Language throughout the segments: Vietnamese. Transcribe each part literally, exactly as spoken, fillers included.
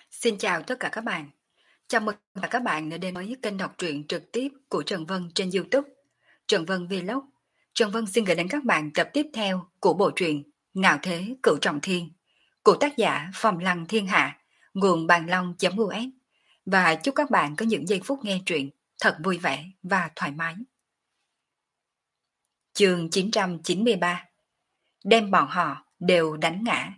Xin chào tất cả các bạn. Chào mừng tất cả các bạn đã đến với kênh đọc truyện trực tiếp của Trần Vân trên YouTube. Trần Vân Vlog. Trần Vân xin gửi đến các bạn tập tiếp theo của bộ truyện Ngạo Thế Cửu Trọng Thiên của tác giả Phong Lăng Thiên Hạ, nguồn bàn long.us. Và chúc các bạn có những giây phút nghe truyện thật vui vẻ và thoải mái. Chương chín trăm chín mươi ba. Đem bọn họ đều đánh ngã.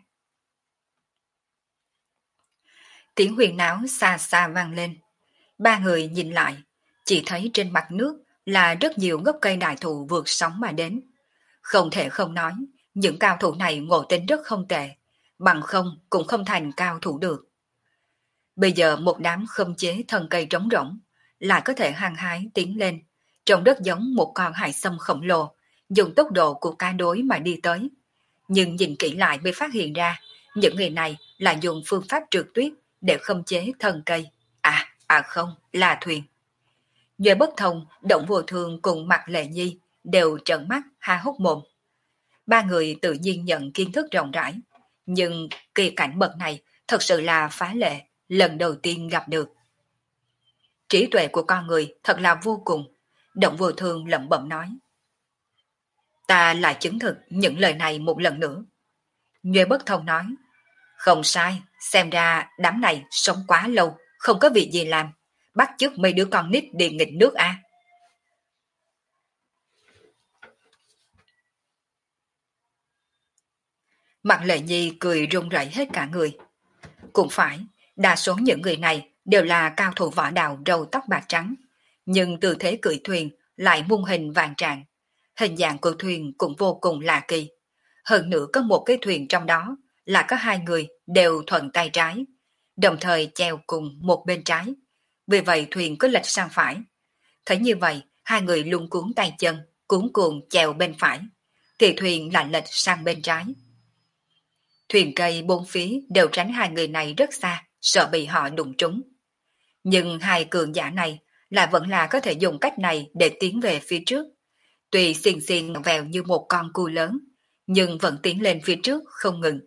Tiếng huyền náo xa xa vang lên. Ba người nhìn lại, chỉ thấy trên mặt nước là rất nhiều gốc cây đại thụ vượt sóng mà đến. Không thể không nói, những cao thủ này ngộ tính rất không tệ, bằng không cũng không thành cao thủ được. Bây giờ một đám khâm chế thân cây trống rỗng, lại có thể hăng hái tiến lên, trông rất giống một con hải sâm khổng lồ, dùng tốc độ của cá đối mà đi tới. Nhưng nhìn kỹ lại mới phát hiện ra, những người này là dùng phương pháp trượt tuyết để khống chế thân cây. À, à không, là thuyền. Nhờ bất thông, Động Vô Thường cùng Mạc Lệ Nhi đều trợn mắt há hốc mồm. Ba người tự nhiên nhận kiến thức rộng rãi, nhưng kỳ cảnh bậc này thật sự là phá lệ, lần đầu tiên gặp được. Trí tuệ của con người thật là vô cùng, Động Vô Thường lẩm bẩm nói. Ta lại chứng thực những lời này một lần nữa. Nhờ bất thông nói. Không sai, xem ra đám này sống quá lâu, không có việc gì làm. Bắt chước mấy đứa con nít đi nghịch nước à. Mặt Lệ Nhi cười run rẩy hết cả người. Cũng phải, đa số những người này đều là cao thủ võ đạo râu tóc bạc trắng, nhưng tư thế cưỡi thuyền lại muôn hình vàng trạng. Hình dạng của thuyền cũng vô cùng lạ kỳ. Hơn nữa có một cái thuyền trong đó là có hai người đều thuận tay trái, đồng thời chèo cùng một bên trái. Vì vậy thuyền có lệch sang phải. Thấy như vậy, hai người luôn cuốn tay chân, cuốn cuồng chèo bên phải, thì thuyền lại lệch sang bên trái. Thuyền cây bốn phía đều tránh hai người này rất xa, sợ bị họ đụng trúng. Nhưng hai cường giả này lại vẫn là có thể dùng cách này để tiến về phía trước. Tuy xiên xiên vèo như một con cua lớn, nhưng vẫn tiến lên phía trước không ngừng.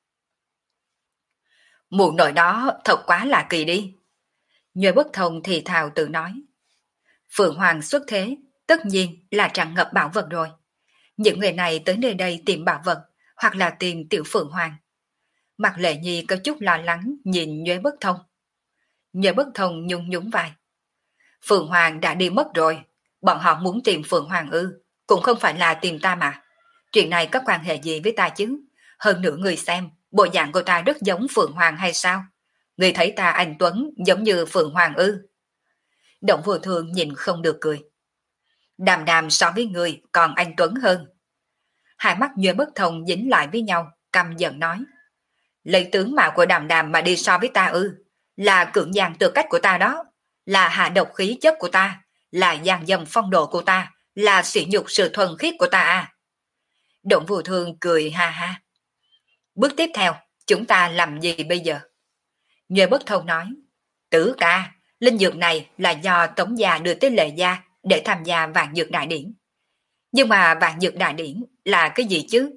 Mụ nội đó thật quá là kỳ đi. Nhờ bất thông thì thào tự nói. Phượng Hoàng xuất thế, tất nhiên là tràn ngập bảo vật rồi. Những người này tới nơi đây tìm bảo vật, hoặc là tìm tiểu Phượng Hoàng. Mặt Lệ Nhi có chút lo lắng nhìn Nhuế bất thông. Nhuế bất thông nhún nhún vai. Phượng Hoàng đã đi mất rồi, bọn họ muốn tìm Phượng Hoàng ư, cũng không phải là tìm ta mà. Chuyện này có quan hệ gì với ta chứ? Hơn nữa người xem, bộ dạng của ta rất giống Phượng Hoàng hay sao? Người thấy ta anh Tuấn giống như Phượng Hoàng ư? Động Vô Thường nhìn không được cười. Đàm đàm so với người còn anh Tuấn hơn. Hai mắt Nhuế bất thông dính lại với nhau, căm giận nói. Lấy tướng mạo của đàm đàm mà đi so với ta ư? Là cưỡng gian tư cách của ta đó, là hạ độc khí chất của ta, là gian dâm phong độ của ta, là sỉ nhục sự thuần khiết của ta à? Động Vô Thường cười ha ha. Bước tiếp theo, chúng ta làm gì bây giờ? Nhuế bất thông nói. Tử ca, linh dược này là do Tống gia đưa tới Lệ gia để tham gia vạn dược đại điển. Nhưng mà vạn dược đại điển là cái gì chứ?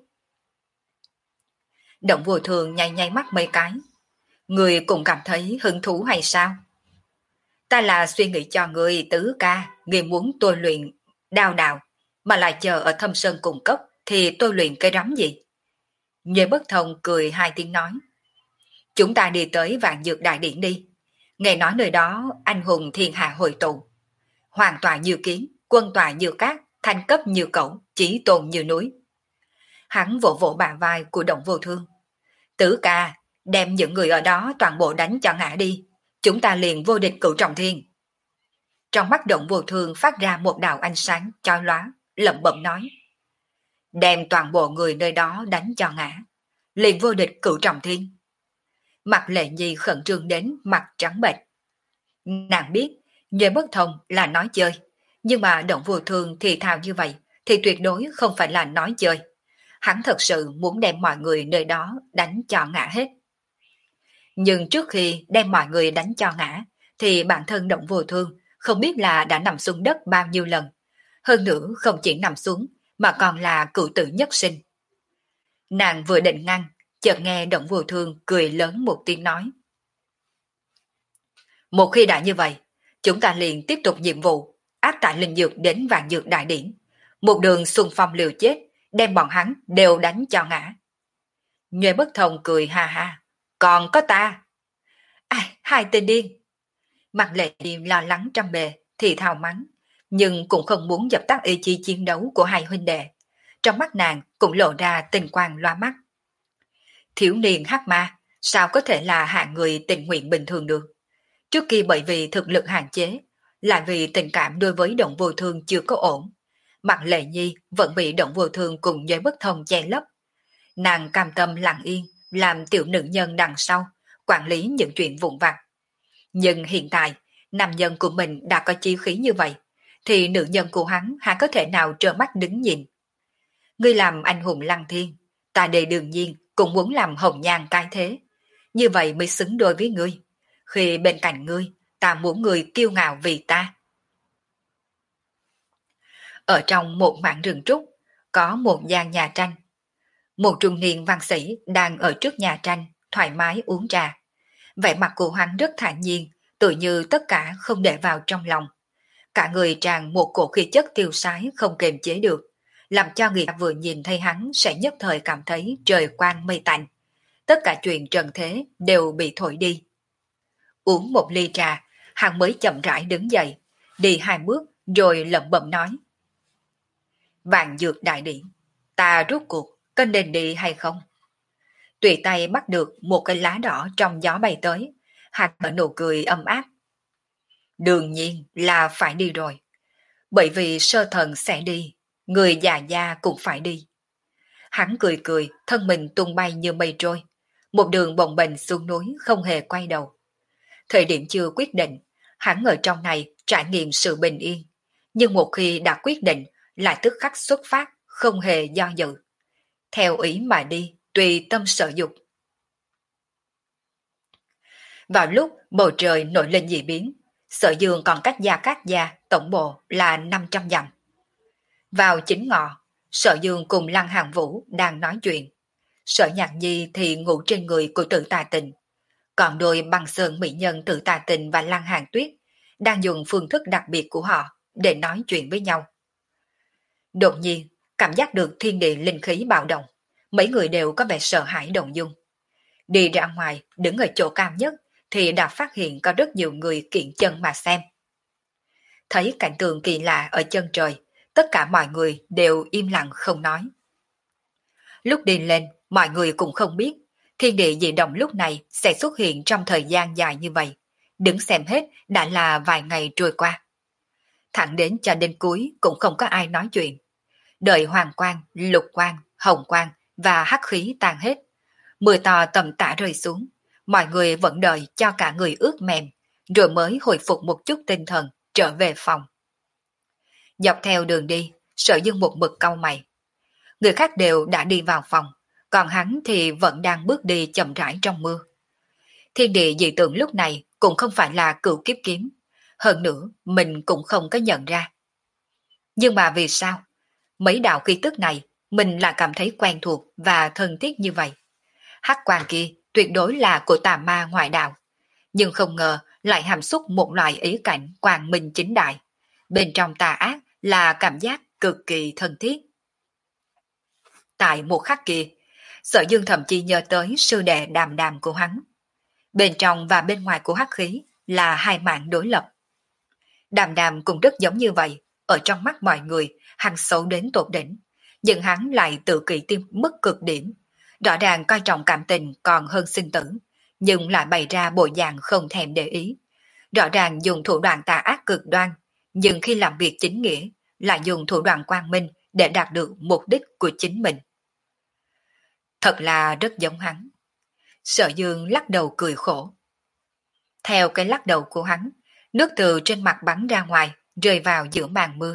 Động Vô Thường nháy nháy mắt mấy cái. Người cũng cảm thấy hứng thú hay sao? Ta là suy nghĩ cho người tứ ca, người muốn tôi luyện đao đào, mà lại chờ ở thâm sơn cùng cốc, thì tôi luyện cái rắm gì? Nhuế bất thông cười hai tiếng nói. Chúng ta đi tới vạn dược đại điển đi. Nghe nói nơi đó anh hùng thiên hạ hội tụ. Hoàng tòa như kiến, quân tòa như cát, thanh cấp như cẩu, chí tôn như núi. Hắn vỗ vỗ bả vai của Động Vô Thương. Tử ca, đem những người ở đó toàn bộ đánh cho ngã đi. Chúng ta liền vô địch cửu trọng thiên. Trong mắt Động Vô Thương phát ra một đạo ánh sáng chói lóa, lẩm bẩm nói. Đem toàn bộ người nơi đó đánh cho ngã. Liền vô địch cửu trọng thiên. Mặt Lệ Nhi khẩn trương đến mặt trắng bệch. Nàng biết, Nhuế bất thông là nói chơi, nhưng mà Động Vô Thương thì thào như vậy, thì tuyệt đối không phải là nói chơi. Hắn thật sự muốn đem mọi người nơi đó đánh cho ngã hết. Nhưng trước khi đem mọi người đánh cho ngã, thì bản thân Động Vô Thương không biết là đã nằm xuống đất bao nhiêu lần. Hơn nữa không chỉ nằm xuống, mà còn là cựu tử nhất sinh. Nàng vừa định ngăn, chợt nghe Động Vô Thương cười lớn một tiếng nói. Một khi đã như vậy, chúng ta liền tiếp tục nhiệm vụ, áp tải linh dược đến vạn dược đại điển. Một đường xung phong liều chết, đem bọn hắn đều đánh cho ngã. Nhuệ bất thông cười ha ha. Còn có ta. Ai, hai tên điên. Mặt lệ điềm lo lắng trăm bề, thì thào mắng, nhưng cũng không muốn dập tắt ý chí chiến đấu của hai huynh đệ. Trong mắt nàng cũng lộ ra tình quang loa mắt. Thiếu niên hắc ma, sao có thể là hạng người tình nguyện bình thường được? Trước kia bởi vì thực lực hạn chế, lại vì tình cảm đối với động vô thương chưa có ổn. Mặt lệ nhi vẫn bị động vô thương cùng giới bất thông che lấp. Nàng cam tâm lặng yên, làm tiểu nữ nhân đằng sau, quản lý những chuyện vụn vặt. Nhưng hiện tại, nam nhân của mình đã có chí khí như vậy, thì nữ nhân của hắn há có thể nào trơ mắt đứng nhìn. Ngươi làm anh hùng lăng thiên, ta đây đương nhiên cũng muốn làm hồng nhan cái thế. Như vậy mới xứng đôi với ngươi. Khi bên cạnh ngươi, ta muốn ngươi kiêu ngạo vì ta. Ở trong một mảng rừng trúc, có một gian nhà tranh. Một trung niên văn sĩ đang ở trước nhà tranh, thoải mái uống trà. Vẻ mặt của hắn rất thản nhiên, tự như tất cả không để vào trong lòng. Cả người tràn một cổ khí chất tiêu sái không kềm chế được, làm cho người ta vừa nhìn thấy hắn sẽ nhất thời cảm thấy trời quang mây tạnh. Tất cả chuyện trần thế đều bị thổi đi. Uống một ly trà, hắn mới chậm rãi đứng dậy, đi hai bước rồi lẩm bẩm nói. Vạn dược đại điển, ta rút cuộc, có nên đi hay không? Tùy tay bắt được một cái lá đỏ trong gió bay tới, hắn nở nụ cười ấm áp. Đương nhiên là phải đi rồi, bởi vì sơ thần sẽ đi, người già gia cũng phải đi. Hắn cười cười, thân mình tung bay như mây trôi, một đường bồng bềnh xuống núi không hề quay đầu. Thời điểm chưa quyết định, hắn ở trong này trải nghiệm sự bình yên, nhưng một khi đã quyết định lại tức khắc xuất phát, không hề do dự. Theo ý mà đi, tùy tâm sở dục. Vào lúc bầu trời nổi lên dị biến, Sở Dương còn cách Gia Cát Gia tổng bộ là năm trăm dặm. Vào chính ngọ, Sở Dương cùng Lăng Hàng Vũ đang nói chuyện. Sở Nhạc Nhi thì ngủ trên người của Tử Tà Tình. Còn đôi băng sơn mỹ nhân Tử Tà Tình và Lăng Hàng Tuyết đang dùng phương thức đặc biệt của họ để nói chuyện với nhau. Đột nhiên, cảm giác được thiên địa linh khí bạo động, mấy người đều có vẻ sợ hãi động dung. Đi ra ngoài, đứng ở chỗ cao nhất, thì đã phát hiện có rất nhiều người kiện chân mà xem. Thấy cảnh tượng kỳ lạ ở chân trời, tất cả mọi người đều im lặng không nói. Lúc đi lên, mọi người cũng không biết, thiên địa dị động lúc này sẽ xuất hiện trong thời gian dài như vậy. Đứng xem hết đã là vài ngày trôi qua. Thẳng đến cho đến cuối cũng không có ai nói chuyện. Đợi hoàng quang, lục quang, hồng quang và hắc khí tan hết. Mưa to tầm tã rơi xuống, mọi người vẫn đợi cho cả người ướt mềm, rồi mới hồi phục một chút tinh thần, trở về phòng. Dọc theo đường đi, Sở Dương một mực cau mày. Người khác đều đã đi vào phòng, còn hắn thì vẫn đang bước đi chậm rãi trong mưa. Thiên địa dị tượng lúc này cũng không phải là cửu kiếp kiếm, hơn nữa mình cũng không có nhận ra. Nhưng mà vì sao? Mấy đạo khí tức này mình là cảm thấy quen thuộc và thân thiết như vậy. Hắc quang kia tuyệt đối là của tà ma ngoại đạo, nhưng không ngờ lại hàm xúc một loại ý cảnh quang minh chính đại. Bên trong tà ác là cảm giác cực kỳ thân thiết. Tại một khắc kia, Sở Dương thậm chí nhớ tới sư đệ Đàm Đàm của hắn. Bên trong và bên ngoài của hắc khí là hai mạng đối lập. Đàm Đàm cũng rất giống như vậy, ở trong mắt mọi người, hắn xấu đến tột đỉnh, nhưng hắn lại tự kỷ tim mức cực điểm. Rõ ràng coi trọng cảm tình còn hơn sinh tử, nhưng lại bày ra bộ dạng không thèm để ý. Rõ ràng dùng thủ đoạn tà ác cực đoan, nhưng khi làm việc chính nghĩa, lại dùng thủ đoạn quang minh để đạt được mục đích của chính mình. Thật là rất giống hắn. Sở Dương lắc đầu cười khổ. Theo cái lắc đầu của hắn, nước từ trên mặt bắn ra ngoài, rơi vào giữa màn mưa.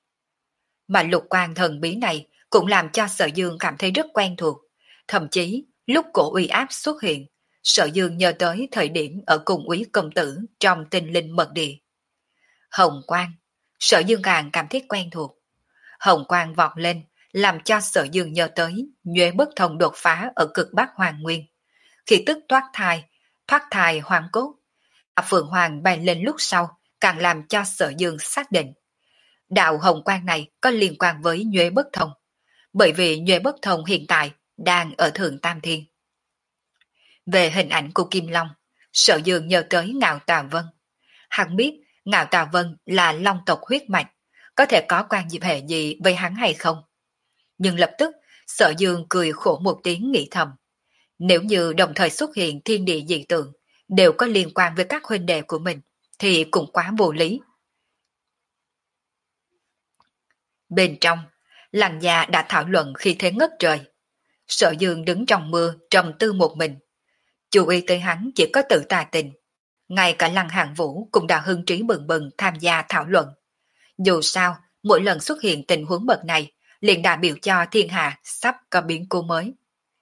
Mà lục quang thần bí này cũng làm cho Sở Dương cảm thấy rất quen thuộc. Thậm chí, lúc cổ uy áp xuất hiện, Sở Dương nhớ tới thời điểm ở cùng úy công tử trong tinh linh mật địa. Hồng quang, Sở Dương càng cảm thấy quen thuộc. Hồng quang vọt lên, làm cho Sở Dương nhớ tới nhuệ bất thông đột phá ở cực bắc hoàng nguyên. Khi tức thoát thai, thoát thai hoàng cốt, À, Phượng Hoàng bay lên lúc sau, càng làm cho Sở Dương xác định. Đạo hồng quang này có liên quan với Nhuệ Bất Thông, bởi vì Nhuệ Bất Thông hiện tại đang ở Thượng Tam Thiên. Về hình ảnh của Kim Long, Sở Dương nhớ tới Ngạo Tà Vân. Hắn biết Ngạo Tà Vân là long tộc huyết mạch, có thể có quan dịp hệ gì với hắn hay không. Nhưng lập tức, Sở Dương cười khổ một tiếng nghĩ thầm. Nếu như đồng thời xuất hiện thiên địa dị tượng, đều có liên quan với các huynh đệ của mình, thì cũng quá vô lý. Bên trong, làng già đã thảo luận khi thế ngất trời. Sở Dương đứng trong mưa trầm tư một mình. Chú ý tới hắn chỉ có Tử Tà Tình. Ngay cả Lăng Hàn Vũ cũng đã hưng trí bừng bừng tham gia thảo luận. Dù sao, mỗi lần xuất hiện tình huống bậc này, liền đại biểu cho thiên hạ sắp có biến cố mới.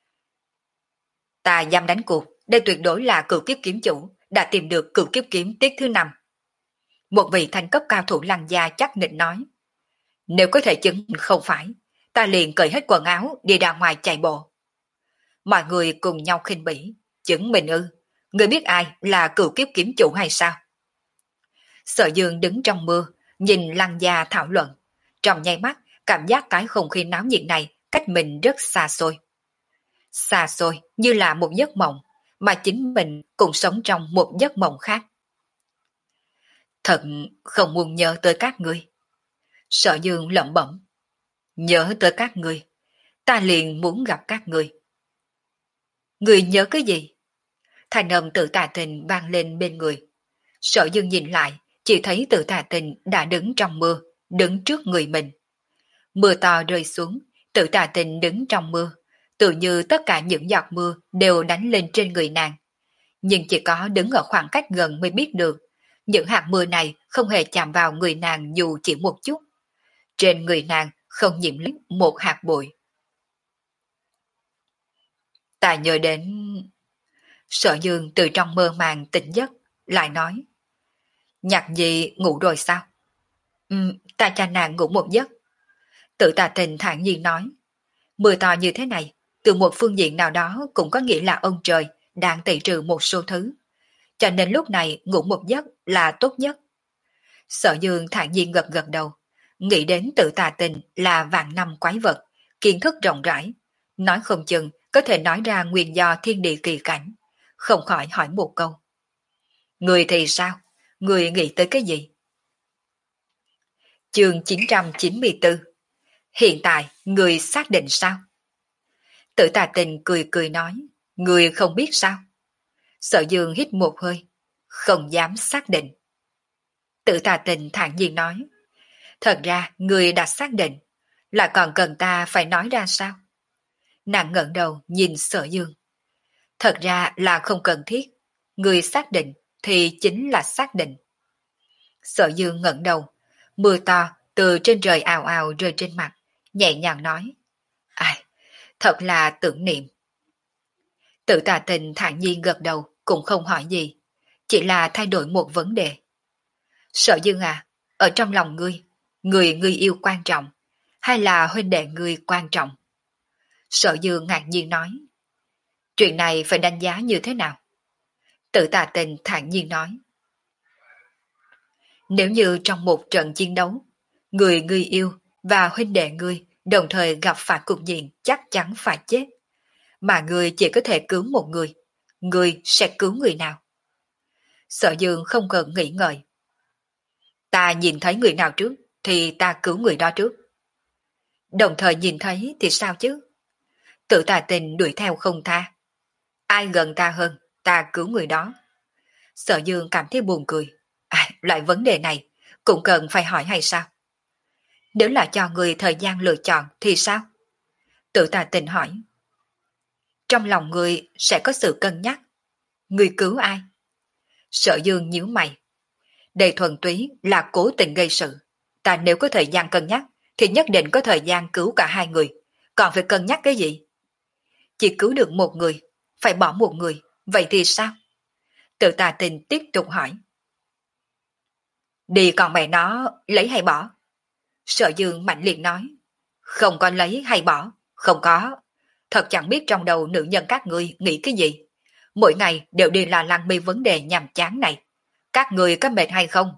Ta dám đánh cuộc, đây tuyệt đối là cửu kiếp kiếm chủ, đã tìm được cửu kiếp kiếm tiết thứ năm. Một vị thành cấp cao thủ Lăng gia chắc nịch nói. Nếu có thể chứng minh không phải, ta liền cởi hết quần áo đi ra ngoài chạy bộ. Mọi người cùng nhau khinh bỉ, chứng minh ư, người biết ai là cửu kiếp kiếm chủ hay sao? Sở Dương đứng trong mưa, nhìn Lăng gia thảo luận, trong nháy mắt cảm giác cái không khí náo nhiệt này cách mình rất xa xôi. Xa xôi như là một giấc mộng, mà chính mình cũng sống trong một giấc mộng khác. Thật không muốn nhớ tới các ngươi. Sở Dương lẩm bẩm. Nhớ tới các ngươi, ta liền muốn gặp các ngươi. Ngươi nhớ cái gì? Thành âm Tử Tà Tình vang lên bên người. Sở Dương nhìn lại, chỉ thấy Tử Tà Tình đã đứng trong mưa, đứng trước người mình. Mưa to rơi xuống, Tử Tà Tình đứng trong mưa, tự như tất cả những giọt mưa đều đánh lên trên người nàng. Nhưng chỉ có đứng ở khoảng cách gần mới biết được, những hạt mưa này không hề chạm vào người nàng dù chỉ một chút. Trên người nàng không nhiễm lấy một hạt bụi. Ta nhớ đến... Sở Dương từ trong mơ màng tỉnh giấc, lại nói. Nhạc Nhi ngủ rồi sao? Ừ, ta cho nàng ngủ một giấc. Tử Tà Tình thản nhiên nói. Mưa to như thế này, từ một phương diện nào đó cũng có nghĩa là ông trời đang tẩy trừ một số thứ. Cho nên lúc này ngủ một giấc là tốt nhất. Sở Dương thản nhiên gật gật đầu, nghĩ đến Tử Tà Tình là vạn năm quái vật, kiến thức rộng rãi, nói không chừng có thể nói ra nguyên do thiên địa kỳ cảnh, không khỏi hỏi một câu. Người thì sao? Người nghĩ tới cái gì? Chương chín trăm chín mươi tư. Hiện tại, người xác định sao? Tử Tà Tình cười cười nói, người không biết sao? Sở Dương hít một hơi, không dám xác định. Tử Tà Tình thản nhiên nói, thật ra người đã xác định, lại còn cần ta phải nói ra sao? Nàng ngẩng đầu nhìn Sở Dương. Thật ra là không cần thiết, người xác định thì chính là xác định. Sở Dương ngẩng đầu, mưa to từ trên trời ào ào rơi trên mặt, nhẹ nhàng nói, ai, thật là tưởng niệm. Tử Tà Tình thản nhiên gật đầu, cũng không hỏi gì, chỉ là thay đổi một vấn đề. Sở Dương à, ở trong lòng ngươi, người ngươi yêu quan trọng, hay là huynh đệ ngươi quan trọng? Sở Dương ngạc nhiên nói, chuyện này phải đánh giá như thế nào? Tử Tà Tình thản nhiên nói, nếu như trong một trận chiến đấu, người ngươi yêu và huynh đệ ngươi đồng thời gặp phải cục diện chắc chắn phải chết, mà ngươi chỉ có thể cứu một người, ngươi sẽ cứu người nào? Sở Dương không cần nghĩ ngợi. Ta nhìn thấy người nào trước, thì ta cứu người đó trước. Đồng thời nhìn thấy thì sao chứ? Tử Tà Tình đuổi theo không tha. Ai gần ta hơn, ta cứu người đó. Sở Dương cảm thấy buồn cười. À, loại vấn đề này cũng cần phải hỏi hay sao? Nếu là cho người thời gian lựa chọn thì sao? Tử Tà Tình hỏi. Trong lòng người sẽ có sự cân nhắc. Người cứu ai? Sở Dương nhíu mày. Đây thuần túy là cố tình gây sự. Ta nếu có thời gian cân nhắc thì nhất định có thời gian cứu cả hai người. Còn phải cân nhắc cái gì? Chỉ cứu được một người, phải bỏ một người, vậy thì sao? Tử Tà Tình tiếp tục hỏi. Đi còn mẹ nó, lấy hay bỏ? Sở Dương mạnh liệt nói. Không có lấy hay bỏ, không có. Thật chẳng biết trong đầu nữ nhân các ngươi nghĩ cái gì. Mỗi ngày đều đi là lăng mê vấn đề nhàm chán này. các người có mệt hay không?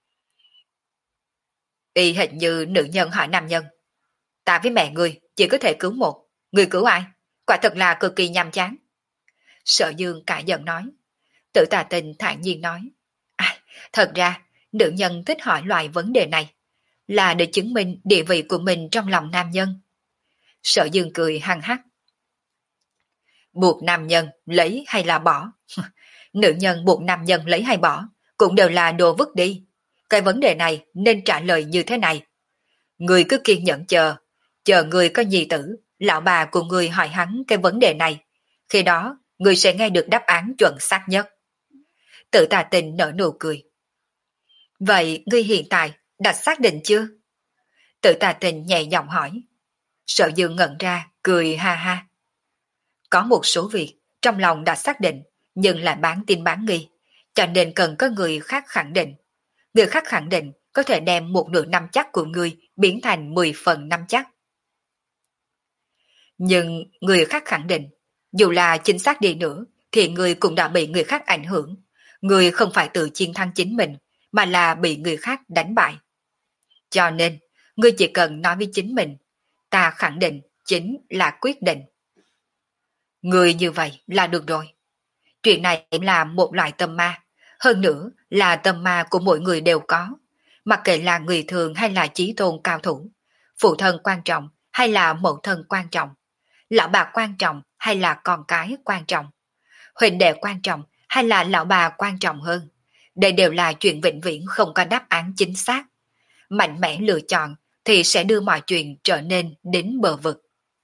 Y hình như nữ nhân hỏi nam nhân. Ta với mẹ ngươi chỉ có thể cứu một, ngươi cứu ai? Quả thật là cực kỳ nhàm chán. Sở Dương cả giận nói. Tử Tà Tình thản nhiên nói. À, thật ra, nữ nhân thích hỏi loại vấn đề này là để chứng minh địa vị của mình trong lòng nam nhân. Sở Dương cười hăng hắc. Buộc nam nhân lấy hay là bỏ? Nữ nhân buộc nam nhân lấy hay bỏ cũng đều là đồ vứt đi. Cái vấn đề này nên trả lời như thế này. Người cứ kiên nhẫn chờ, chờ người có nhi tử, lão bà của người hỏi hắn cái vấn đề này. Khi đó, người sẽ nghe được đáp án chuẩn xác nhất. Tử Tà Tình nở nụ cười. Vậy ngươi hiện tại đã xác định chưa? Tử Tà Tình nhẹ giọng hỏi. Sở Dương ngẩn ra, cười ha ha. Có một số việc trong lòng đã xác định, nhưng lại bán tin bán nghi, cho nên cần có người khác khẳng định. Người khác khẳng định có thể đem một nửa năm chắc của người biến thành mười phần năm chắc. Nhưng người khác khẳng định, dù là chính xác đi nữa, thì người cũng đã bị người khác ảnh hưởng. Người không phải tự chiến thắng chính mình, mà là bị người khác đánh bại. Cho nên, người chỉ cần nói với chính mình, ta khẳng định chính là quyết định. Người như vậy là được rồi. Chuyện này là một loại tâm ma, hơn nữa là tâm ma của mỗi người đều có. Mặc kệ là người thường hay là chí tôn cao thủ, phụ thân quan trọng hay là mẫu thân quan trọng, lão bà quan trọng hay là con cái quan trọng, huynh đệ quan trọng hay là lão bà quan trọng hơn. Đây đều là chuyện vĩnh viễn không có đáp án chính xác. Mạnh mẽ lựa chọn thì sẽ đưa mọi chuyện trở nên đến bờ vực.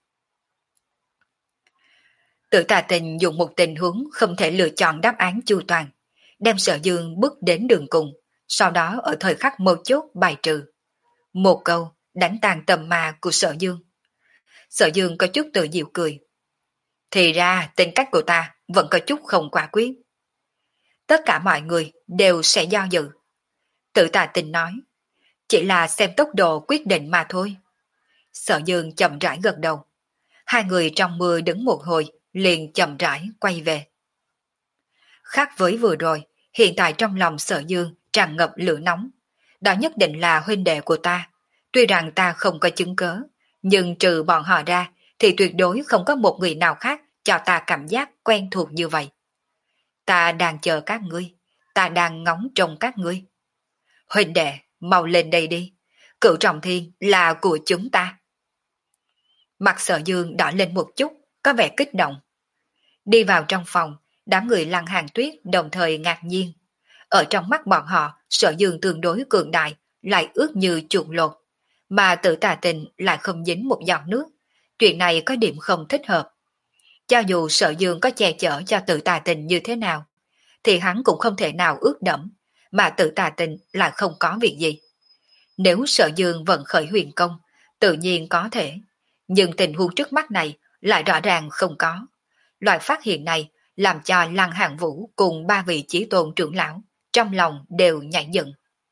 Tử Tà Tình dùng một tình huống không thể lựa chọn đáp án chu toàn, đem Sở Dương bước đến đường cùng, sau đó ở thời khắc mấu chốt bài trừ. Một câu đánh tàn tầm ma của Sở Dương. Sở Dương có chút tự diệu cười. Thì ra tính cách của ta vẫn có chút không quả quyết. Tất cả mọi người đều sẽ do dự. Tử Tà Tình nói, chỉ là xem tốc độ quyết định mà thôi. Sở Dương chậm rãi gật đầu. Hai người trong mưa đứng một hồi, liền chậm rãi quay về. Khác với vừa rồi, hiện tại trong lòng Sở Dương tràn ngập lửa nóng. Đó nhất định là huynh đệ của ta. Tuy rằng ta không có chứng cớ, nhưng trừ bọn họ ra, thì tuyệt đối không có một người nào khác cho ta cảm giác quen thuộc như vậy. Ta đang chờ các ngươi, ta đang ngóng trông các ngươi. Huynh đệ, mau lên đây đi. Cửu Trọng Thiên là của chúng ta. Mặt Sở Dương đỏ lên một chút, có vẻ kích động. Đi vào trong phòng, đám người Lăng Hàn Tuyết đồng thời ngạc nhiên. Ở trong mắt bọn họ, Sở Dương tương đối cường đại, lại ướt như chuột lột. Mà Tử Tà Tình lại không dính một giọt nước. Chuyện này có điểm không thích hợp. Cho dù Sở Dương có che chở cho Tử Tà Tình như thế nào, thì hắn cũng không thể nào ướt đẫm, mà Tử Tà Tình lại không có việc gì. Nếu Sở Dương vận khởi huyền công, tự nhiên có thể. Nhưng tình huống trước mắt này lại rõ ràng không có. Loại phát hiện này làm cho Lăng Hàn Vũ cùng ba vị chí tôn trưởng lão trong lòng đều nhảy dựng.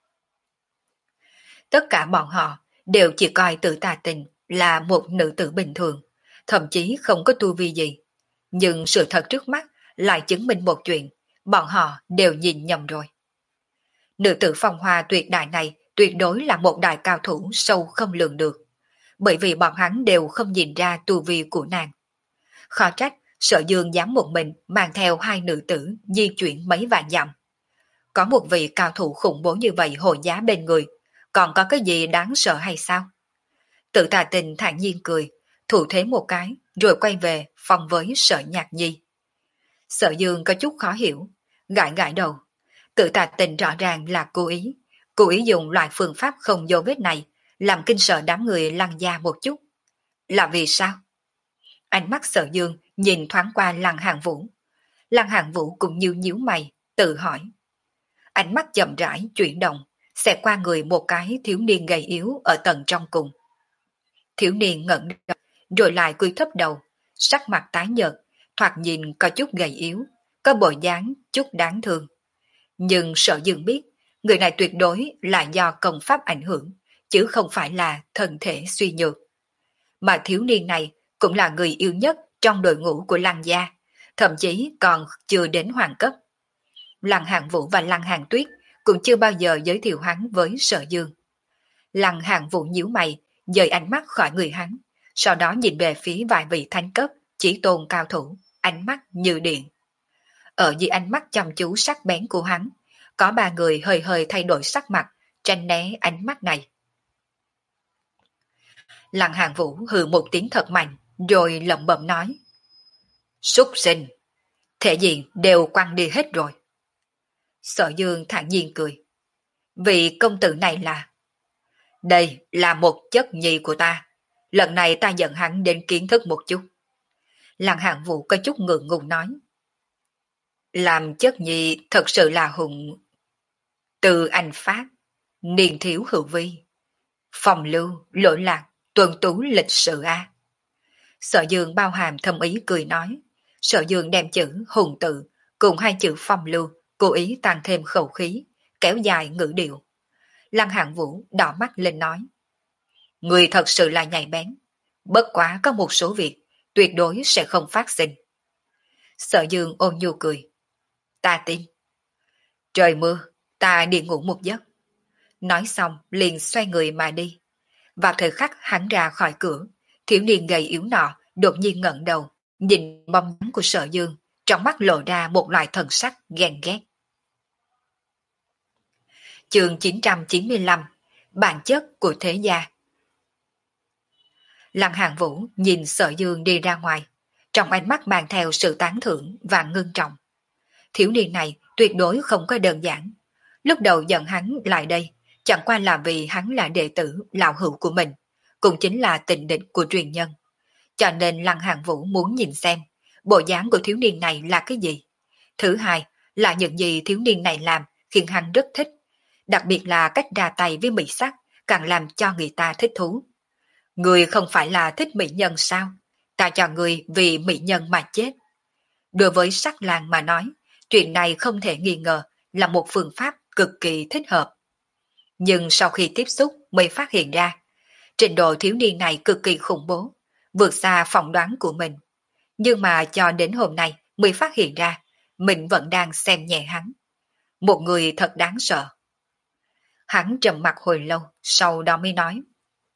Tất cả bọn họ đều chỉ coi Tử Tà Tình là một nữ tử bình thường, thậm chí không có tu vi gì. Nhưng sự thật trước mắt lại chứng minh một chuyện, bọn họ đều nhìn nhầm rồi. Nữ tử phong hoa tuyệt đại này tuyệt đối là một đại cao thủ sâu không lường được, bởi vì bọn hắn đều không nhìn ra tu vi của nàng. Khó trách Sở Dương dám một mình mang theo hai nữ tử di chuyển mấy vạn dặm. Có một vị cao thủ khủng bố như vậy hộ giá bên người, còn có cái gì đáng sợ hay sao? Tử Tà Tình thản nhiên cười, thủ thế một cái, rồi quay về phòng với Sở Nhạc Nhi. Sở Dương có chút khó hiểu, gãi gãi đầu. Tử Tà Tình rõ ràng là cố ý, cố ý dùng loại phương pháp không dấu vết này, làm kinh sợ đám người Lăng gia một chút. Là vì sao? Ánh mắt Sở Dương nhìn thoáng qua Lăng Hàn Vũ. Lăng Hàn Vũ cũng như nhíu mày, tự hỏi. Ánh mắt chậm rãi chuyển động, xẹt qua người một cái thiếu niên gầy yếu ở tầng trong cùng. Thiếu niên ngẩng đầu, rồi lại cúi thấp đầu, sắc mặt tái nhợt, thoạt nhìn có chút gầy yếu, có bộ dáng chút đáng thương. Nhưng Sở Dương biết, người này tuyệt đối là do công pháp ảnh hưởng, chứ không phải là thân thể suy nhược. Mà thiếu niên này cũng là người yêu nhất trong đội ngũ của Lăng gia, thậm chí còn chưa đến hoàng cấp. Lăng Hàng Vũ và Lăng Hàng Tuyết cũng chưa bao giờ giới thiệu hắn với Sở Dương. Lăng Hàng Vũ nhíu mày, dời ánh mắt khỏi người hắn, sau đó nhìn về phía vài vị thánh cấp, chỉ tôn cao thủ, ánh mắt như điện. Ở dưới ánh mắt chăm chú sắc bén của hắn, có ba người hơi hơi thay đổi sắc mặt, tránh né ánh mắt này. Lăng Hàng Vũ hừ một tiếng thật mạnh, rồi lẩm bẩm nói: Súc sinh, thể diện đều quăng đi hết rồi. Sở Dương thản nhiên cười: Vị công tử này là... Đây là một chất nhì của ta, lần này ta dẫn hắn đến kiến thức một chút. Lăng Hàng Vũ có chút ngượng ngùng nói: Làm chất nhì thật sự là hùng. Từ anh phát, niên thiếu hữu vi, phòng lưu, lỗi lạc, tuần tú lịch sự a. Sở Dương bao hàm thâm ý cười nói. Sở Dương đem chữ hùng tự cùng hai chữ phong lưu cố ý tăng thêm khẩu khí, kéo dài ngữ điệu. Lăng Hạng Vũ đỏ mắt lên nói: Người thật sự là nhạy bén, bất quá có một số việc tuyệt đối sẽ không phát sinh. Sở Dương ôn nhu cười: Ta tin. Trời mưa, ta đi ngủ một giấc. Nói xong liền xoay người mà đi. Vào thời khắc hắn ra khỏi cửa, thiếu niên gầy yếu nọ đột nhiên ngẩng đầu, nhìn bóng dáng của Sở Dương, trong mắt lộ ra một loại thần sắc ghen ghét. Chương chín trăm chín mươi lăm, bản chất của thế gia. Lăng Hàn Vũ nhìn Sở Dương đi ra ngoài, trong ánh mắt mang theo sự tán thưởng và ngưng trọng. Thiếu niên này tuyệt đối không có đơn giản. Lúc đầu dẫn hắn lại đây, chẳng qua là vì hắn là đệ tử lão hữu của mình, cũng chính là tình địch của truyền nhân. Cho nên Lăng Hàn Vũ muốn nhìn xem, bộ dáng của thiếu niên này là cái gì. Thứ hai là những gì thiếu niên này làm khiến hắn rất thích. Đặc biệt là cách ra tay với mỹ sắc, càng làm cho người ta thích thú. Người không phải là thích mỹ nhân sao? Ta cho người vì mỹ nhân mà chết. Đối với sắc lang mà nói, chuyện này không thể nghi ngờ là một phương pháp cực kỳ thích hợp. Nhưng sau khi tiếp xúc mới phát hiện ra, trình độ thiếu niên này cực kỳ khủng bố, vượt xa phỏng đoán của mình. Nhưng mà cho đến hôm nay mới phát hiện ra, mình vẫn đang xem nhẹ hắn. Một người thật đáng sợ. Hắn trầm mặt hồi lâu, sau đó mới nói: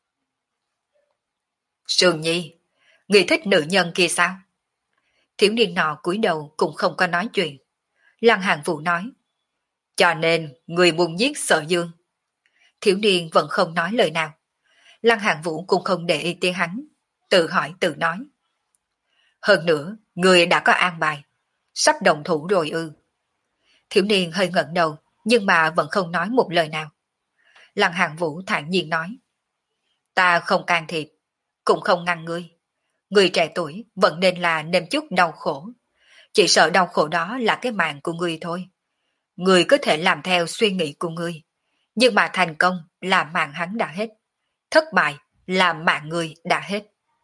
Sương Nhi, người thích nữ nhân kia sao? Thiếu niên nọ cúi đầu cũng không có nói chuyện. Lăng Hàn Vũ nói: Cho nên người muốn giết Sở Dương. Thiếu niên vẫn không nói lời nào. Lăng Hàn Vũ cũng không để ý tới hắn, tự hỏi tự nói: Hơn nữa, người đã có an bài, sắp đồng thủ rồi ư? Thiếu niên hơi ngẩng đầu, nhưng mà vẫn không nói một lời nào. Lăng Hàn Vũ thản nhiên nói: Ta không can thiệp, cũng không ngăn ngươi. Người trẻ tuổi vẫn nên là nếm chút đau khổ. Chỉ sợ đau khổ đó là cái mạng của ngươi thôi. Ngươi có thể làm theo suy nghĩ của ngươi, nhưng mà thành công là mạng hắn đã hết, thất bại là mạng ngươi đã hết.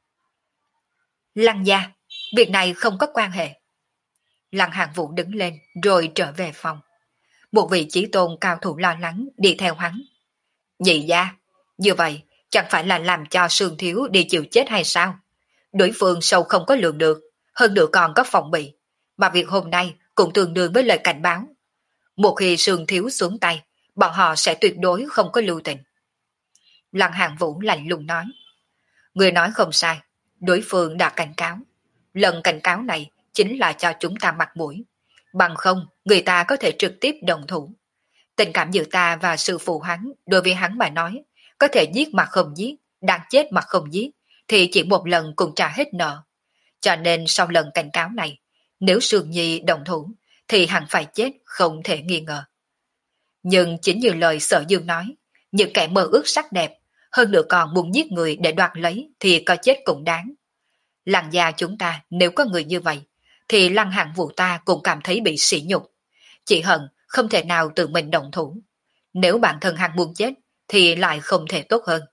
Lăng gia, việc này không có quan hệ. Lăng Hàn Vũ đứng lên rồi trở về phòng. Một vị chí tôn cao thủ lo lắng đi theo hắn. Nhị gia, như vậy chẳng phải là làm cho Sương Thiếu đi chịu chết hay sao? Đối phương sâu không có lường được, hơn nữa còn có phòng bị, mà việc hôm nay cũng tương đương với lời cảnh báo. Một khi Sương Thiếu xuống tay, bọn họ sẽ tuyệt đối không có lưu tình. Lăng Hàn Vũ lạnh lùng nói: Người nói không sai, đối phương đã cảnh cáo. Lần cảnh cáo này chính là cho chúng ta mặt mũi. Bằng không, người ta có thể trực tiếp đồng thủ. Tình cảm giữa ta và sư phụ hắn, đối với hắn mà nói, có thể giết mà không giết, đang chết mà không giết, thì chỉ một lần cũng trả hết nợ. Cho nên sau lần cảnh cáo này, nếu Sương Nhi đồng thủ, thì hẳn phải chết không thể nghi ngờ. Nhưng chính như lời Sở Dương nói, những kẻ mơ ước sắc đẹp, hơn nữa còn muốn giết người để đoạt lấy thì có chết cũng đáng. Lăng gia chúng ta nếu có người như vậy, thì Lăng Hàn Vũ ta cũng cảm thấy bị sỉ nhục. Chỉ hận không thể nào tự mình động thủ. Nếu bản thân hắn muốn chết, thì lại không thể tốt hơn.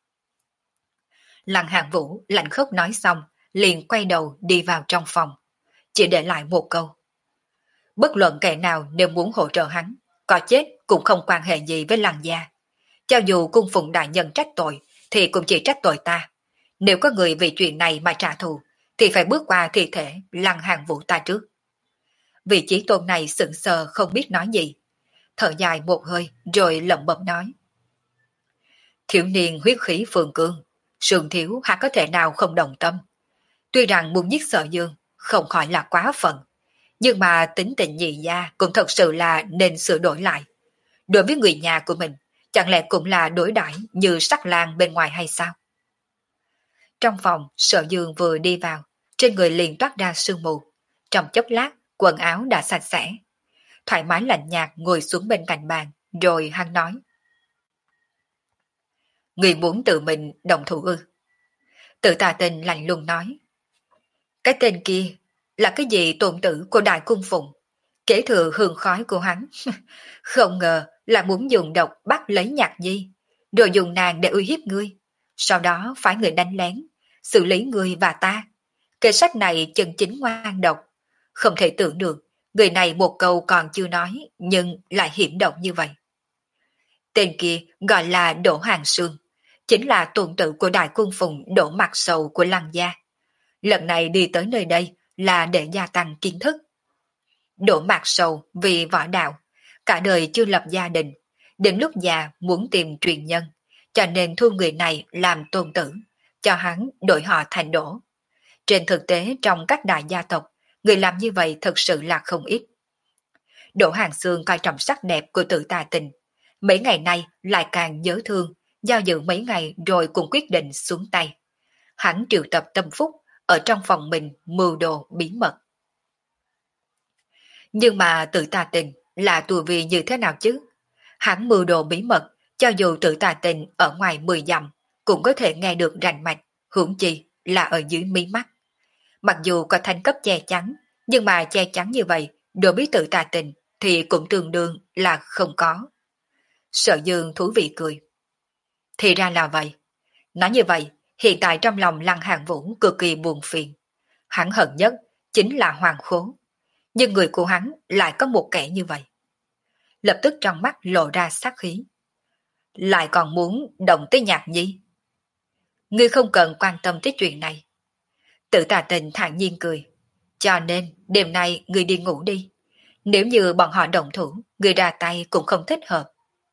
Lăng Hàn Vũ lạnh khốc nói xong, liền quay đầu đi vào trong phòng. Chỉ để lại một câu: Bất luận kẻ nào nếu muốn hỗ trợ hắn, có chết cũng không quan hệ gì với Lăng gia. Cho dù cung phụng đại nhân trách tội, thì cũng chỉ trách tội ta. Nếu có người vì chuyện này mà trả thù, thì phải bước qua thi thể Lăng Hàn Vũ ta trước. Vị chí tôn này sững sờ không biết nói gì. Thở dài một hơi rồi lẩm bẩm nói. Thiếu niên huyết khí phương cương, Sương Thiếu há có thể nào không đồng tâm. Tuy rằng muốn giết Sở Dương không khỏi là quá phận, nhưng mà tính tình nhị gia cũng thật sự là nên sửa đổi lại. Đối với người nhà của mình, chẳng lẽ cũng là đối đãi như sắc lang bên ngoài hay sao? Trong phòng, Sở Dương vừa đi vào, trên người liền toát ra sương mù. Trong chốc lát, quần áo đã sạch sẽ. Thoải mái lạnh nhạt ngồi xuống bên cạnh bàn, rồi hắn nói. Người muốn tự mình đồng thủ ư? Tự Tà Tình lạnh lùng nói. Cái tên kia là cái gì tôn tử của Đại Cung Phụng, kế thừa hương khói của hắn. Không ngờ là muốn dùng độc bắt lấy Nhạc Nhi, rồi dùng nàng để uy hiếp ngươi, sau đó phải người đánh lén, xử lý ngươi và ta. Kế sách này chân chính ngoan độc, không thể tưởng được, người này một câu còn chưa nói, nhưng lại hiểm độc như vậy. Tên kia gọi là Đỗ Hàng Sương, chính là tôn tử của Đại Cung Phụng Đỗ Mặc Sầu của Lăng Gia. Lần này đi tới nơi đây là để gia tăng kiến thức. Đỗ Mạc Sầu vì võ đạo, cả đời chưa lập gia đình, đến lúc già muốn tìm truyền nhân, cho nên thu người này làm tôn tử, cho hắn đổi họ thành Đỗ. Trên thực tế trong các đại gia tộc, người làm như vậy thật sự là không ít. Đỗ Hàng Sương coi trọng sắc đẹp của Tự Tà Tình, mấy ngày nay lại càng nhớ thương, giao dự mấy ngày rồi cũng quyết định xuống tay. Hắn triệu tập tâm phúc ở trong phòng mình mưu đồ bí mật. Nhưng mà Tự Tà Tình là tù vì như thế nào chứ? Hắn mưu đồ bí mật, cho dù Tự Tà Tình ở ngoài mười dặm cũng có thể nghe được rành mạch, huống chi là ở dưới mí mắt. Mặc dù có thanh cấp che chắn, nhưng mà che chắn như vậy đối với Tự Tà Tình thì cũng tương đương là không có. Sở Dương thú vị cười. Thì ra là vậy. Nói như vậy, hiện tại trong lòng Lăng Hàng Vũ cực kỳ buồn phiền. Hắn hận nhất chính là Hoàng Khố. Nhưng người của hắn lại có một kẻ như vậy. Lập tức trong mắt lộ ra sát khí. Lại còn muốn động tới Nhạc Nhi. Ngươi không cần quan tâm tới chuyện này. Tự Tà Tình thản nhiên cười. Cho nên đêm nay ngươi đi ngủ đi. Nếu như bọn họ động thủ, ngươi ra tay cũng không thích hợp.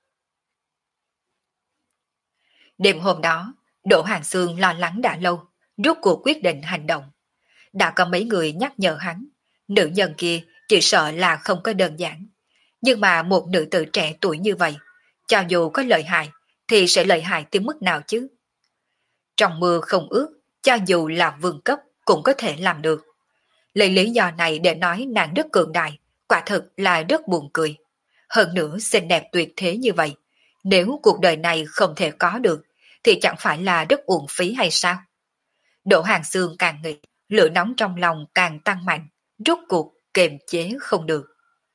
Đêm hôm đó, Đỗ Hàng Sương lo lắng đã lâu, rốt cuộc quyết định hành động. Đã có mấy người nhắc nhở hắn, nữ nhân kia chỉ sợ là không có đơn giản. Nhưng mà một nữ tử trẻ tuổi như vậy, cho dù có lợi hại, thì sẽ lợi hại tới mức nào chứ? Trong mưa không ướt, cho dù là vương cấp cũng có thể làm được. Lấy lý do này để nói nàng rất cường đại, quả thực là rất buồn cười. Hơn nữa xinh đẹp tuyệt thế như vậy, nếu cuộc đời này không thể có được, thì chẳng phải là rất uổng phí hay sao? Đỗ Hàng Sương càng nghĩ, lửa nóng trong lòng càng tăng mạnh, rốt cuộc kiềm chế không được.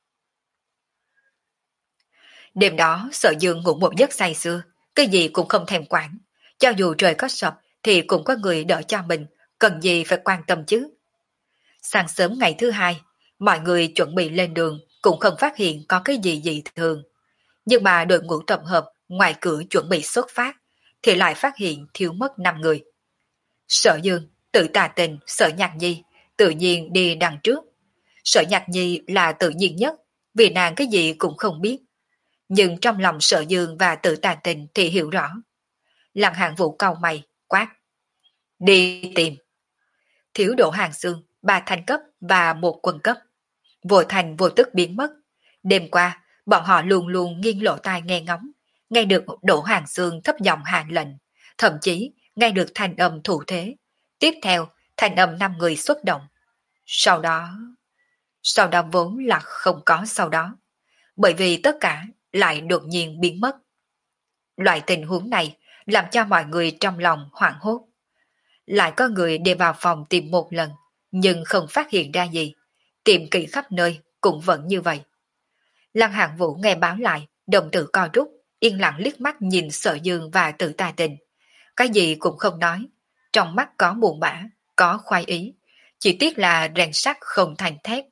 Đêm đó Sở Dương ngủ một giấc say sưa, cái gì cũng không thèm quản. Cho dù trời có sập thì cũng có người đỡ cho mình, cần gì phải quan tâm chứ. Sáng sớm ngày thứ hai, mọi người chuẩn bị lên đường cũng không phát hiện có cái gì dị thường. Nhưng mà đội ngũ tập hợp ngoài cửa chuẩn bị xuất phát, thì lại phát hiện thiếu mất năm người. Sở Dương, Tự Tà Tình, Sở Nhạc Nhi tự nhiên đi đằng trước. Sở Nhạc Nhi là tự nhiên nhất, vì nàng cái gì cũng không biết. Nhưng trong lòng Sở Dương và Tự Tà Tình thì hiểu rõ. Lăng Hàng Vũ cau mày, quát. Đi tìm. Thiếu Đỗ Hàng Sương, ba thanh cấp và một quân cấp. Vô thành vô tức biến mất. Đêm qua, bọn họ luôn luôn nghiêng lộ tai nghe ngóng, nghe được Đỗ Hàng Sương thấp giọng hạ lệnh, thậm chí nghe được thanh âm thủ thế. Tiếp theo, thanh âm năm người xuất động. Sau đó... Sau đó vốn là không có sau đó. Bởi vì tất cả lại đột nhiên biến mất. Loại tình huống này làm cho mọi người trong lòng hoảng hốt. Lại có người đi vào phòng tìm một lần, nhưng không phát hiện ra gì. Tìm kỹ khắp nơi cũng vẫn như vậy. Lăng Hạng Vũ nghe báo lại, đồng tử co rút, yên lặng liếc mắt nhìn Sở Dương và Tự Tà Tình. Cái gì cũng không nói, trong mắt có buồn bã, có khoái ý, chỉ tiếc là rèn sắt không thành thép.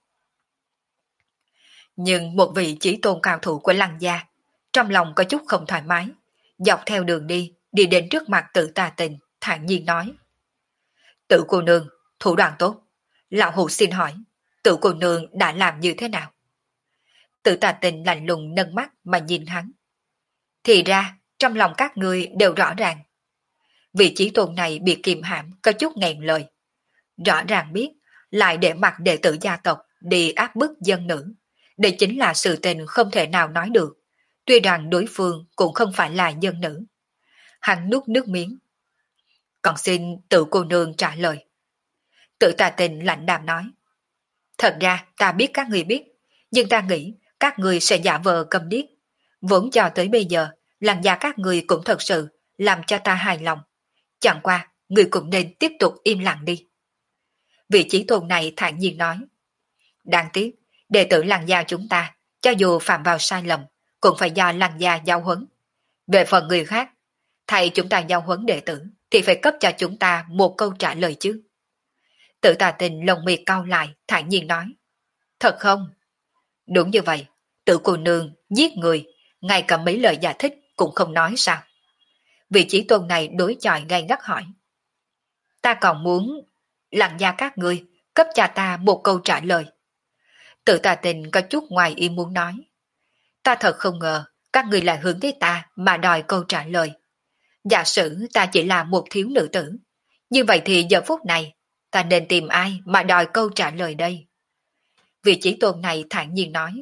Nhưng một vị chỉ tôn cao thủ của Lăng gia, trong lòng có chút không thoải mái, dọc theo đường đi, đi đến trước mặt Tự Tà Tình, thản nhiên nói. Tự cô nương, thủ đoạn tốt, lão hủ xin hỏi, Tự cô nương đã làm như thế nào? Tự Tà Tình lạnh lùng nâng mắt mà nhìn hắn. Thì ra, trong lòng các người đều rõ ràng. Vị chí tôn này bị kiềm hãm có chút nghẹn lời. Rõ ràng biết, lại để mặc đệ tử gia tộc đi áp bức dân nữ. Đây chính là sự tình không thể nào nói được. Tuy rằng đối phương cũng không phải là dân nữ. Hắn nuốt nước miếng. Còn xin tự cô nương trả lời. Tự Tà Tình lạnh đàm nói. Thật ra ta biết các người biết, nhưng ta nghĩ các người sẽ giả vờ cầm điếc. Vốn cho tới bây giờ, làn da các người cũng thật sự làm cho ta hài lòng. Chẳng qua, người cũng nên tiếp tục im lặng đi. Vị chí tôn này thản nhiên nói. Đáng tiếc, đệ tử làn da chúng ta, cho dù phạm vào sai lầm, cũng phải do làn da giao huấn. Về phần người khác, thầy chúng ta giao huấn đệ tử, thì phải cấp cho chúng ta một câu trả lời chứ. Tự Tà Tình lồng mi cau lại, thản nhiên nói. Thật không? Đúng như vậy, tự cô nương giết người, ngay cả mấy lời giải thích cũng không nói sao? Vị chí tôn này đối chọi gay gắt hỏi. Ta còn muốn lặng gia các ngươi cấp cho ta một câu trả lời. Tự Tà Tình có chút ngoài ý muốn nói. Ta thật không ngờ các ngươi lại hướng tới ta mà đòi câu trả lời. Giả sử ta chỉ là một thiếu nữ tử, như vậy thì giờ phút này ta nên tìm ai mà đòi câu trả lời đây? Vị chí tôn này thản nhiên nói.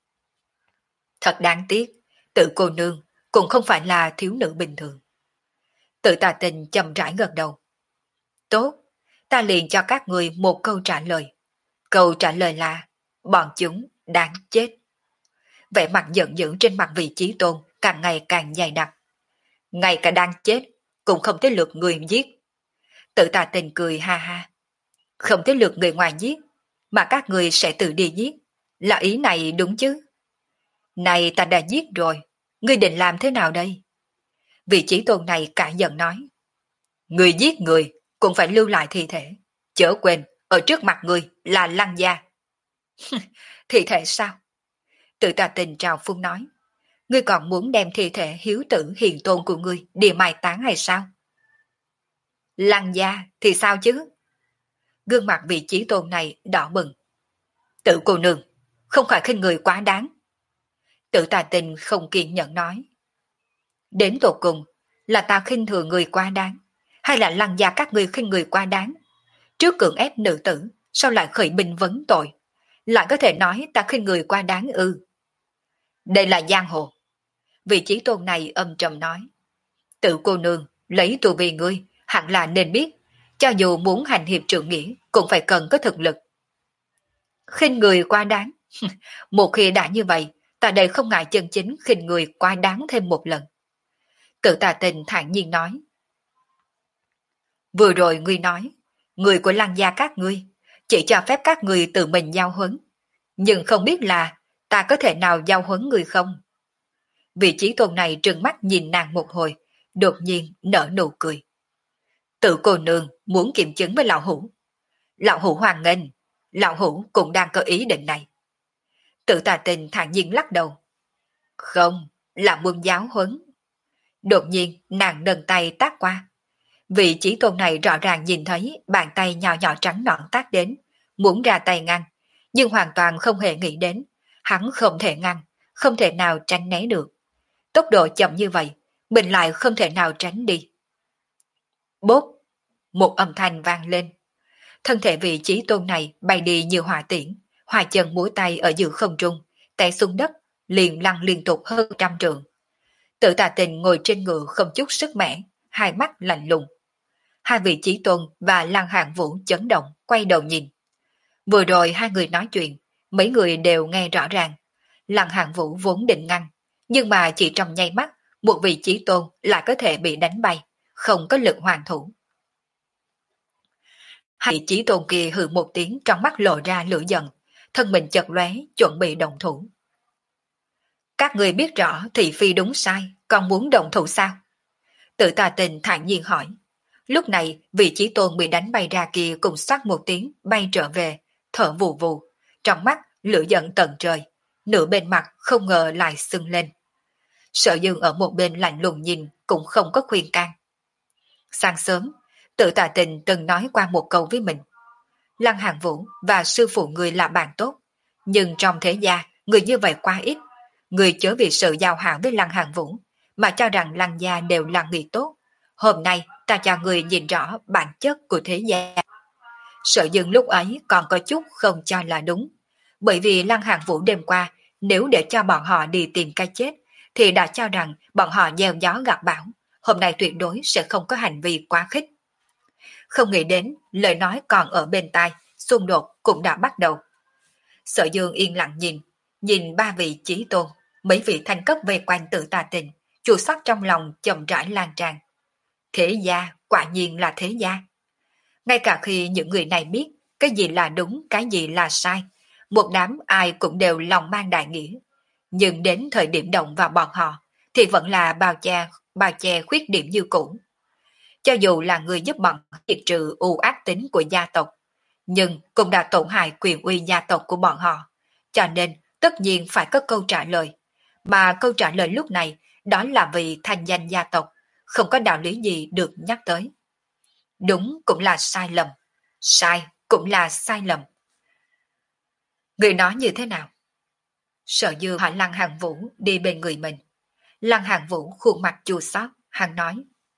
Thật đáng tiếc, tự cô nương cũng không phải là thiếu nữ bình thường. Tự Tà Tình chậm rãi gật đầu. Tốt, ta liền cho các người một câu trả lời. Câu trả lời là bọn chúng đáng chết. Vẻ mặt giận dữ trên mặt vị chí tôn càng ngày càng dày đặc. Ngay cả đang chết cũng không tới lượt người giết. Tự Tà Tình cười ha ha. Không tới lượt người ngoài giết, mà các người sẽ tự đi giết. Là ý này đúng chứ? Này ta đã giết rồi, ngươi định làm thế nào đây? Vị chí tôn này cả giận nói. Người giết người cũng phải lưu lại thi thể. Chớ quên, ở trước mặt người là Lăng gia. Thi thể sao? Tự Tà Tình trào phung nói. Ngươi còn muốn đem thi thể hiếu tử hiền tôn của ngươi đi mai táng hay sao? Lăng gia thì sao chứ? Gương mặt vị chí tôn này đỏ bừng. Tự cô nương, không phải khinh người quá đáng. Tự Tà Tình không kiên nhẫn nói. Đến tột cùng, là ta khinh thường người quá đáng, hay là Lăng gia các ngươi khinh người quá đáng? Trước cưỡng ép nữ tử, sao lại khởi binh vấn tội? Lại có thể nói ta khinh người quá đáng ư? Đây là giang hồ. Vị chí tôn này âm trầm nói. Tự cô nương, lấy tu vi ngươi, hẳn là nên biết, cho dù muốn hành hiệp trượng nghĩa, cũng phải cần có thực lực. Khinh người quá đáng. Một khi đã như vậy, ta đây không ngại chân chính khinh người quá đáng thêm một lần. Tự Tà Tình thản nhiên nói. Vừa rồi ngươi nói, người của Lăng gia các ngươi, chỉ cho phép các ngươi tự mình giao huấn. Nhưng không biết là ta có thể nào giao huấn người không? Vị chí tôn này trừng mắt nhìn nàng một hồi, đột nhiên nở nụ cười. Tự cô nương muốn kiểm chứng với lão hủ. Lão hủ hoan nghênh, lão hủ cũng đang có ý định này. Tự Tà Tình thản nhiên lắc đầu. Không, là muốn giáo huấn. Đột nhiên nàng nâng tay tác qua. Vị chí tôn này rõ ràng nhìn thấy bàn tay nhỏ nhỏ trắng nõn tác đến, muốn ra tay ngăn, nhưng hoàn toàn không hề nghĩ đến. Hắn không thể ngăn, không thể nào tránh né được. Tốc độ chậm như vậy, mình lại không thể nào tránh đi. Bốp! Một âm thanh vang lên. Thân thể vị chí tôn này bay đi như hỏa tiễn, hòa chân múa tay ở giữa không trung, té xuống đất, liền lăn liên tục hơn trăm trượng. Tự Tà Tình ngồi trên ngựa không chút sức mẻ, hai mắt lạnh lùng. Hai vị chí tôn và Lăng Hạng Vũ chấn động, quay đầu nhìn. Vừa rồi hai người nói chuyện, mấy người đều nghe rõ ràng. Lăng Hạng Vũ vốn định ngăn, nhưng mà chỉ trong nháy mắt, một vị chí tôn lại có thể bị đánh bay, không có lực hoàn thủ. Hai vị chí tôn kia hừ một tiếng, trong mắt lộ ra lửa giận, thân mình chật lóe, chuẩn bị động thủ. Các người biết rõ thị phi đúng sai, còn muốn động thủ sao? Tự Tà Tình thản nhiên hỏi. Lúc này, vị chí tôn bị đánh bay ra kia cùng xoát một tiếng, bay trở về, thở vù vù, trong mắt lửa giận tận trời, nửa bên mặt không ngờ lại sưng lên. Sở Dương ở một bên lạnh lùng nhìn, cũng không có khuyên can. Sáng sớm, Tự Tà Tình từng nói qua một câu với mình. Lăng Hàn Vũ và sư phụ người là bạn tốt, nhưng trong thế gia, người như vậy quá ít. Người chớ vì sự giao hảo với Lăng Hàn Vũ, mà cho rằng Lăng gia đều là người tốt. Hôm nay ta cho người nhìn rõ bản chất của thế gia. Sợ dừng lúc ấy còn có chút không cho là đúng. Bởi vì Lăng Hàn Vũ đêm qua, nếu để cho bọn họ đi tìm cái chết, thì đã cho rằng bọn họ gieo gió gặt bão, hôm nay tuyệt đối sẽ không có hành vi quá khích. Không nghĩ đến, lời nói còn ở bên tai, xung đột cũng đã bắt đầu. Sở Dương yên lặng nhìn, nhìn ba vị chí tôn, mấy vị thanh cấp về quanh tự tà tình, chua xót trong lòng chậm rãi lan tràn. Thế gia, quả nhiên là thế gia. Ngay cả khi những người này biết cái gì là đúng, cái gì là sai, một đám ai cũng đều lòng mang đại nghĩa. Nhưng đến thời điểm động vào bọn họ, thì vẫn là bao che, bao che khuyết điểm như cũ. Cho dù là người giúp bọn diệt trừ u ác tính của gia tộc, nhưng cũng đã tổn hại quyền uy gia tộc của bọn họ. Cho nên tất nhiên phải có câu trả lời. Mà câu trả lời lúc này đó là vì thanh danh gia tộc, không có đạo lý gì được nhắc tới. Đúng cũng là sai lầm, sai cũng là sai lầm. Người nói như thế nào? Sở Dư hỏi Lăng Hàn Vũ đi bên người mình. Lăng Hàn Vũ khuôn mặt chua xót, hắn nói: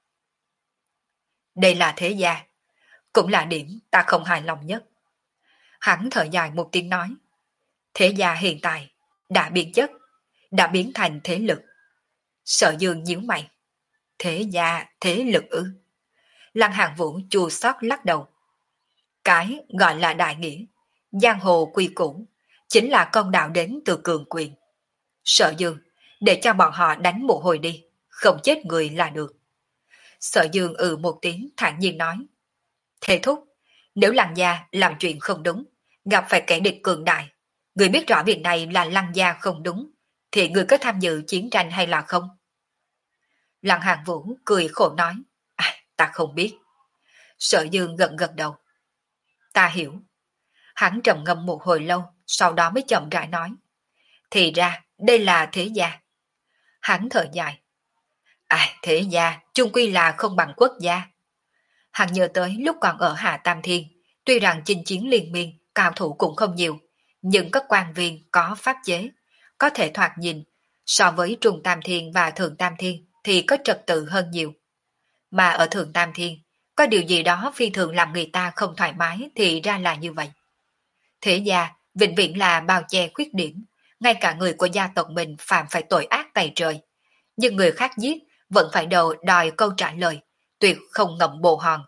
đây là thế gia, cũng là điểm ta không hài lòng nhất. Hắn thở dài một tiếng nói: thế gia hiện tại đã biến chất, đã biến thành thế lực. Sở Dương nhíu mày: thế gia, thế lực ư? Lăng Hàn Vũ chua xót lắc đầu: cái gọi là đại nghĩa, giang hồ quy củ, chính là công đạo đến từ cường quyền. Sở Dương, để cho bọn họ đánh một hồi đi, không chết người là được. Sở Dương ừ một tiếng thản nhiên nói: thế thúc, nếu Lăng gia làm chuyện không đúng, gặp phải kẻ địch cường đại, người biết rõ việc này là Lăng gia không đúng, thì người có tham dự chiến tranh hay là không? Lăng Hàn Vũ cười khổ nói: à, ta không biết. Sở Dương gật gật đầu: ta hiểu. Hắn trầm ngâm một hồi lâu, sau đó mới chậm rãi nói: thì ra đây là thế gia. Hắn thở dài: à, thế gia chung quy là không bằng quốc gia. Hắn nhớ tới lúc còn ở Hạ Tam Thiên, tuy rằng chinh chiến liên miên, cao thủ cũng không nhiều, nhưng các quan viên có pháp chế, có thể thoạt nhìn, so với Trung Tam Thiên và Thượng Tam Thiên thì có trật tự hơn nhiều. Mà ở Thượng Tam Thiên, có điều gì đó phi thường làm người ta không thoải mái thì ra là như vậy. Thế gia, vĩnh viễn là bao che khuyết điểm, ngay cả người của gia tộc mình phạm phải tội ác tày trời. Nhưng người khác giết, vẫn phải đầu đòi câu trả lời, tuyệt không ngậm bồ hòn.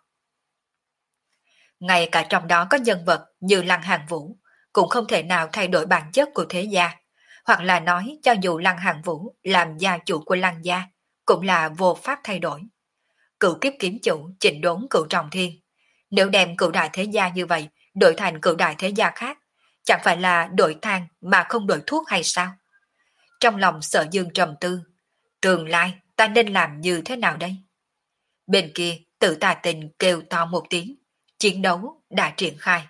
Ngay cả trong đó có nhân vật như Lăng Hàn Vũ, cũng không thể nào thay đổi bản chất của thế gia. Hoặc là nói cho dù Lăng Hàn Vũ làm gia chủ của Lăng gia, cũng là vô pháp thay đổi. Cựu kiếp kiếm chủ chỉnh đốn cựu trọng thiên. Nếu đem cựu đại thế gia như vậy, đổi thành cựu đại thế gia khác, chẳng phải là đổi thang mà không đổi thuốc hay sao? Trong lòng Sở Dương trầm tư, tương lai ta nên làm như thế nào đây? Bên kia Tự Tà Tình kêu to một tiếng, chiến đấu đã triển khai.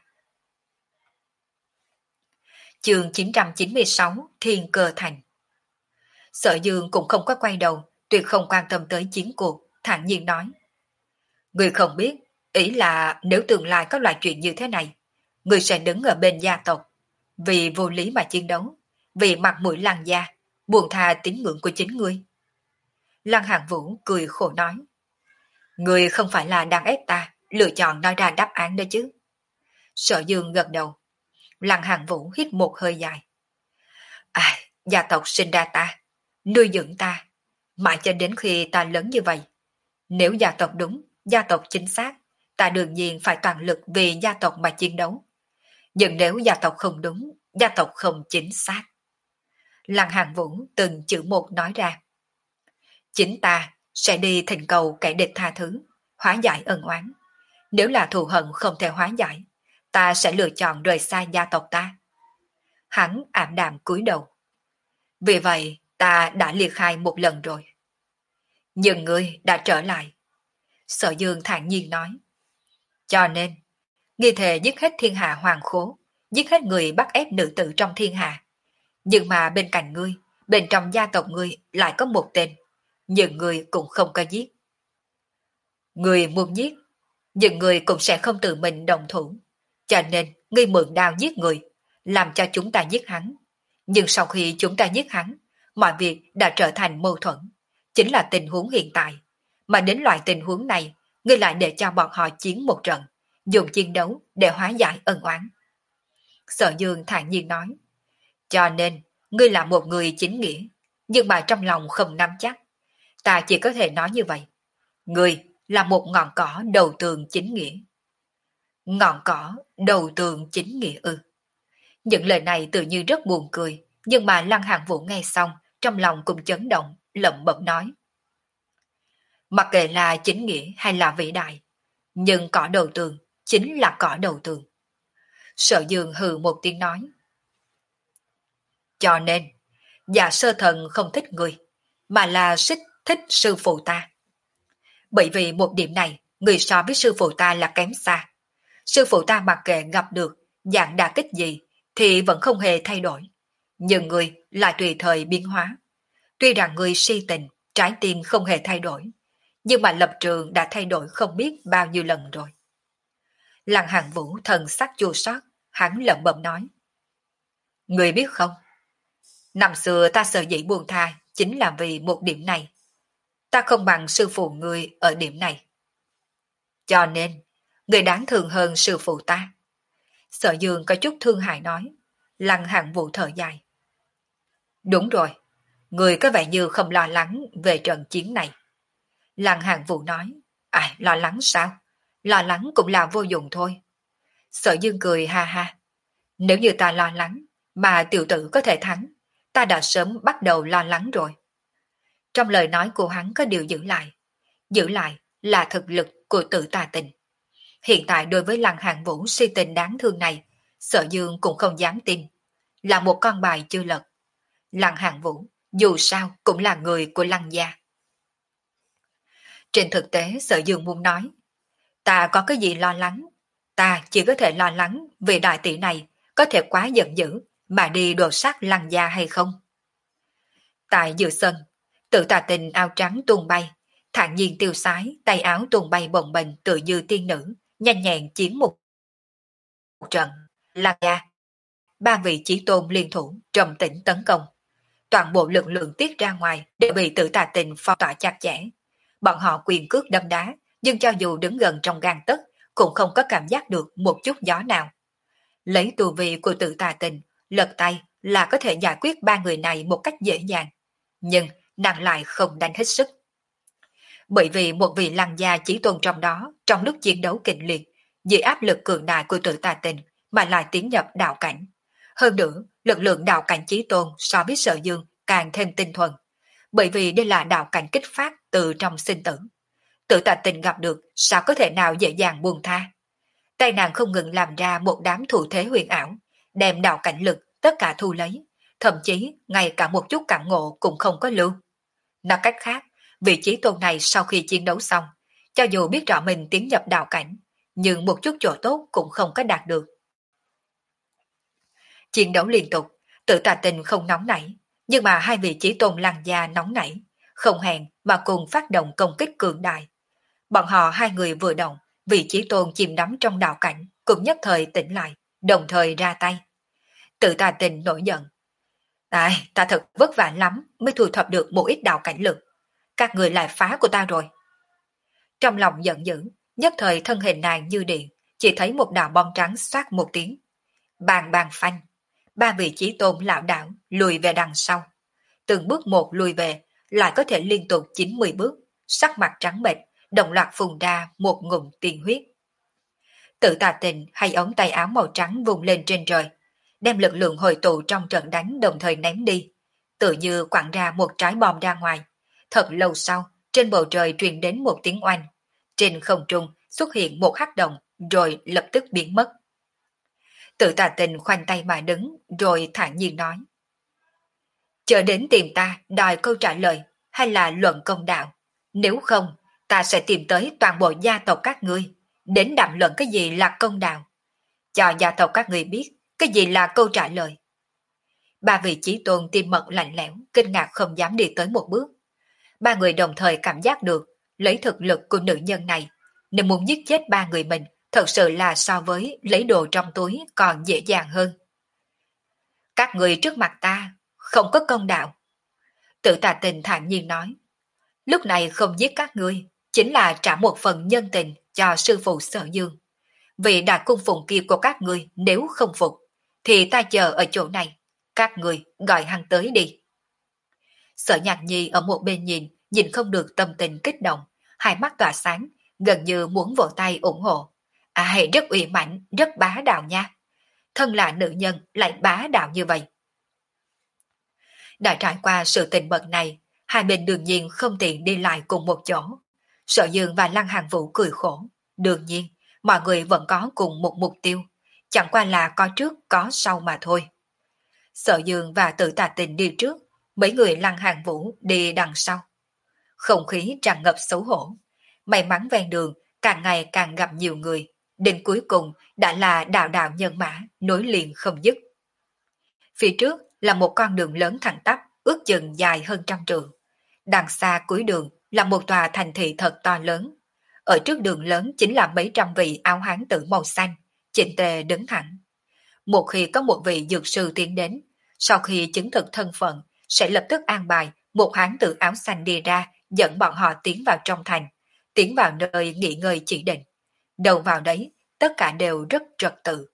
Chương chín trăm chín mươi sáu Thiên Cơ Thành. Sở Dương cũng không có quay đầu, tuyệt không quan tâm tới chiến cuộc, thản nhiên nói: người không biết, ý là nếu tương lai có loại chuyện như thế này, người sẽ đứng ở bên gia tộc, vì vô lý mà chiến đấu, vì mặt mũi Lăng gia, buông tha tín ngưỡng của chính ngươi. Lăng Hàn Vũ cười khổ nói: người không phải là đang ép ta lựa chọn nói ra đáp án đó chứ? Sở Dương gật đầu. Lăng Hàn Vũ hít một hơi dài. À, gia tộc sinh ra ta, nuôi dưỡng ta, mãi cho đến khi ta lớn như vậy. Nếu gia tộc đúng, gia tộc chính xác, ta đương nhiên phải toàn lực vì gia tộc mà chiến đấu. Nhưng nếu gia tộc không đúng, gia tộc không chính xác. Lăng Hàn Vũ từng chữ một nói ra. Chính ta sẽ đi thỉnh cầu kẻ địch tha thứ, hóa giải ân oán. Nếu là thù hận không thể hóa giải, ta sẽ lựa chọn rời xa gia tộc ta. Hắn ảm đạm cúi đầu. Vì vậy ta đã liệt khai một lần rồi. Nhưng ngươi đã trở lại. Sở Dương thản nhiên nói. Cho nên, nghi thề giết hết thiên hạ hoàng khố, giết hết người bắt ép nữ tử trong thiên hạ. Nhưng mà bên cạnh ngươi, bên trong gia tộc ngươi lại có một tên, nhưng ngươi cũng không có giết. Ngươi muốn giết, nhưng ngươi cũng sẽ không tự mình đồng thủ. Cho nên, ngươi mượn đao giết người, làm cho chúng ta giết hắn. Nhưng sau khi chúng ta giết hắn, mọi việc đã trở thành mâu thuẫn. Chính là tình huống hiện tại. Mà đến loại tình huống này, ngươi lại để cho bọn họ chiến một trận, dùng chiến đấu để hóa giải ân oán. Sở Dương thản nhiên nói, cho nên, ngươi là một người chính nghĩa, nhưng mà trong lòng không nắm chắc. Ta chỉ có thể nói như vậy. Ngươi là một ngọn cỏ đầu tường chính nghĩa. Ngọn cỏ đầu tường chính nghĩa ư. Những lời này tự như rất buồn cười, nhưng mà Lăng Hàn Vũ nghe xong, trong lòng cũng chấn động, lẩm bẩm nói. Mặc kệ là chính nghĩa hay là vĩ đại, nhưng cỏ đầu tường chính là cỏ đầu tường. Sở Dương hừ một tiếng nói. Cho nên, Dạ Sơ Thần không thích người, mà là xích thích sư phụ ta. Bởi vì một điểm này, người so với sư phụ ta là kém xa. Sư phụ ta mặc kệ gặp được dạng đả kích gì thì vẫn không hề thay đổi. Nhưng người lại tùy thời biến hóa. Tuy rằng người si tình, trái tim không hề thay đổi, nhưng mà lập trường đã thay đổi không biết bao nhiêu lần rồi. Lăng Hàn Vũ thần sắc chua xót, hắn lẩm bẩm nói. Người biết không, năm xưa ta sợ dĩ buông tha chính là vì một điểm này. Ta không bằng sư phụ người ở điểm này. Cho nên, người đáng thương hơn sư phụ ta. Sở Dương có chút thương hại nói. Lăng Hàn Vũ thở dài. Đúng rồi, người có vẻ như không lo lắng về trận chiến này. Lăng Hàn Vũ nói. À, lo lắng sao? Lo lắng cũng là vô dụng thôi. Sở Dương cười ha ha. Nếu như ta lo lắng, mà tiểu tử có thể thắng, ta đã sớm bắt đầu lo lắng rồi. Trong lời nói của hắn có điều giữ lại. Giữ lại là thực lực của Tử Tà Tình. Hiện tại đối với Lăng Hàn Vũ si tình đáng thương này, Sở Dương cũng không dám tin. Là một con bài chưa lật. Lăng Hàn Vũ dù sao cũng là người của Lăng gia. Trên thực tế Sở Dương muốn nói, ta có cái gì lo lắng, ta chỉ có thể lo lắng vì đại tỷ này có thể quá giận dữ mà đi đột sát Lăng gia hay không. Tại giữa sân, Tử Tà Tình áo trắng tung bay, thản nhiên tiêu sái, tay áo tung bay bồng bềnh tựa như tiên nữ, nhanh nhẹn chiến một trận. Lăng gia, ba vị chí tôn liên thủ trầm tĩnh tấn công. Toàn bộ lực lượng tiết ra ngoài đều bị Tử Tà Tình phong tỏa chặt chẽ. Bọn họ quyền cước đâm đá, nhưng cho dù đứng gần trong gang tấc cũng không có cảm giác được một chút gió nào. Lấy tu vi của Tử Tà Tình, lật tay là có thể giải quyết ba người này một cách dễ dàng. Nhưng nàng lại không đánh hết sức. Bởi vì một vị Lăng gia chí tôn trong đó, trong lúc chiến đấu kịch liệt, dưới áp lực cường đại của Tử Tà Tình mà lại tiến nhập đạo cảnh. Hơn nữa, lực lượng đạo cảnh chí tôn so với Sở Dương càng thêm tinh thuần. Bởi vì đây là đạo cảnh kích phát từ trong sinh tử. Tử Tà Tình gặp được sao có thể nào dễ dàng buông tha. Tay nàng không ngừng làm ra một đám thủ thế huyền ảo, đem đạo cảnh lực tất cả thu lấy, thậm chí ngay cả một chút cảm ngộ cũng không có lưu. Nói cách khác, vị chí tôn này sau khi chiến đấu xong, cho dù biết rõ mình tiến nhập đạo cảnh, nhưng một chút chỗ tốt cũng không có đạt được. Chiến đấu liên tục, Tử Tà Tình không nóng nảy, nhưng mà hai vị chí tôn Lăng gia nóng nảy, không hẹn mà cùng phát động công kích cường đại. Bọn họ hai người vừa động, vị chí tôn chìm đắm trong đạo cảnh, cũng nhất thời tỉnh lại, đồng thời ra tay. Tử Tà Tình nổi giận. Ai, ta thật vất vả lắm mới thu thập được một ít đạo cảnh lực. Các người lại phá của ta rồi. Trong lòng giận dữ, nhất thời thân hình nàng như điện, chỉ thấy một đạo bom trắng xoát một tiếng. Bàng bàng phanh, ba vị chí tôn lão đảo lùi về đằng sau. Từng bước một lùi về, lại có thể liên tục chín mươi bước, sắc mặt trắng bệch, đồng loạt phun ra một ngụm tiên huyết. Tử Tà Tình hay ống tay áo màu trắng vùng lên trên trời, đem lực lượng hội tụ trong trận đánh đồng thời ném đi, tự như quẳng ra một trái bom ra ngoài. Thật lâu sau, trên bầu trời truyền đến một tiếng oanh. Trên không trung xuất hiện một hắc động, rồi lập tức biến mất. Tử Tà Tình khoanh tay mà đứng, rồi thản nhiên nói. Chờ đến tìm ta đòi câu trả lời, hay là luận công đạo. Nếu không, ta sẽ tìm tới toàn bộ gia tộc các ngươi, đến đàm luận cái gì là công đạo. Cho gia tộc các ngươi biết cái gì là câu trả lời. Ba vị chí tôn tim mật lạnh lẽo, kinh ngạc không dám đi tới một bước. Ba người đồng thời cảm giác được, lấy thực lực của nữ nhân này, nếu muốn giết chết ba người mình, thật sự là so với lấy đồ trong túi còn dễ dàng hơn. Các người trước mặt ta, không có công đạo. Tự Tà Tình thản nhiên nói, lúc này không giết các ngươi, chính là trả một phần nhân tình cho sư phụ Sở Dương. Vì đại cung phụng kia của các ngươi nếu không phục, thì ta chờ ở chỗ này, các ngươi gọi hắn tới đi. Sở Nhạc Nhi ở một bên nhìn, nhìn không được tâm tình kích động, hai mắt tỏa sáng, gần như muốn vỗ tay ủng hộ. À, hệ rất uy mãnh, rất bá đạo nha. Thân là nữ nhân lại bá đạo như vậy. Đã trải qua sự tình bậc này, hai bên đương nhiên không tiện đi lại cùng một chỗ. Sở Dương và Lăng Hàng Vũ cười khổ. Đương nhiên, mọi người vẫn có cùng một mục tiêu, chẳng qua là có trước có sau mà thôi. Sở Dương và Tự Tà Tình đi trước, mấy người Lăng Hàng Vũ đi đằng sau. Không khí tràn ngập xấu hổ. May mắn ven đường càng ngày càng gặp nhiều người, đến cuối cùng đã là đạo đạo nhân mã nối liền không dứt. Phía trước là một con đường lớn thẳng tắp, ước chừng dài hơn trăm trượng. Đằng xa cuối đường là một tòa thành thị thật to lớn. Ở trước đường lớn chính là mấy trăm vị áo hán tử màu xanh, chỉnh tề đứng thẳng. Một khi có một vị dược sư tiến đến, sau khi chứng thực thân phận, sẽ lập tức an bài một hán tử áo xanh đi ra, dẫn bọn họ tiến vào trong thành, tiến vào nơi nghỉ ngơi chỉ định. Đầu vào đấy, tất cả đều rất trật tự.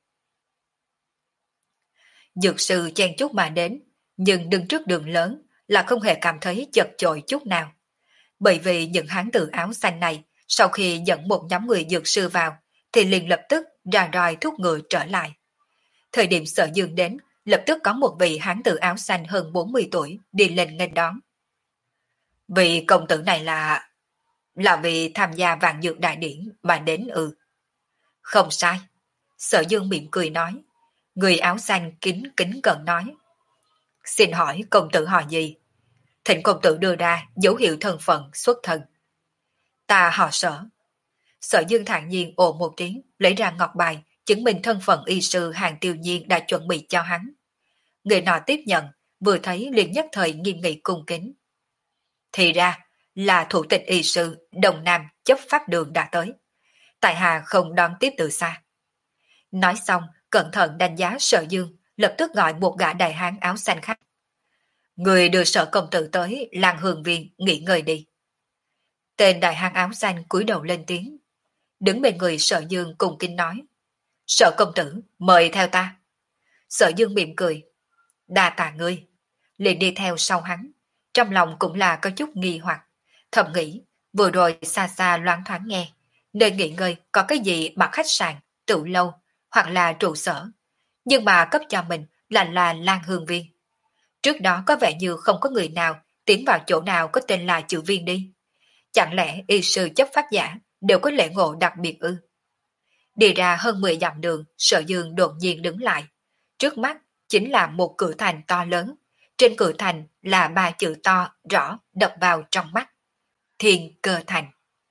Dược sư chen chúc mà đến, nhưng đứng trước đường lớn là không hề cảm thấy chật chội chút nào. Bởi vì những hán tử áo xanh này, sau khi dẫn một nhóm người dược sư vào, thì liền lập tức ra roi thúc ngựa trở lại. Thời điểm Sở Dương đến, lập tức có một vị hán tử áo xanh hơn bốn mươi tuổi đi lên nghênh đón. Vị công tử này là... là vì tham gia vạn dược đại điển mà đến ư. Không sai. Sở Dương mỉm cười nói. Người áo xanh kính kính cẩn nói. Xin hỏi công tử họ gì? Thịnh công tử đưa ra dấu hiệu thân phận xuất thân. Ta họ Sở. Sở Dương thản nhiên ồ một tiếng, lấy ra ngọc bài, chứng minh thân phận y sư Hàng Tiêu Nhiên đã chuẩn bị cho hắn. Người nọ tiếp nhận, vừa thấy liền nhất thời nghiêm nghị cung kính. Thì ra là thủ tịch y sư Đồng Nam chấp pháp đường đã tới. Tại hạ không đón tiếp từ xa. Nói xong, cẩn thận đánh giá Sở Dương, lập tức gọi một gã đại hán áo xanh khác. Người đưa Sở công tử tới làng Hương Viên nghỉ ngơi đi. Tên đại hán áo xanh cúi đầu lên tiếng. Đứng bên người Sở Dương cùng kinh nói. Sở công tử, mời theo ta. Sở Dương mỉm cười. Đa tạ ngươi. Liền đi theo sau hắn. Trong lòng cũng là có chút nghi hoặc. Thầm nghĩ, vừa rồi xa xa loáng thoáng nghe. Nơi nghỉ ngơi có cái gì bằng khách sạn, trụ lâu, hoặc là trụ sở. Nhưng mà cấp cho mình là là Lan Hương Viên. Trước đó có vẻ như không có người nào tiến vào chỗ nào có tên là chữ Viên đi. Chẳng lẽ y sư chấp pháp giả đều có lễ ngộ đặc biệt ư? Đi ra hơn mười dặm đường, Sở Dương đột nhiên đứng lại. Trước mắt chính là một cửa thành to lớn. Trên cửa thành là ba chữ to, rõ, đập vào trong mắt. Thiên Cơ Thành.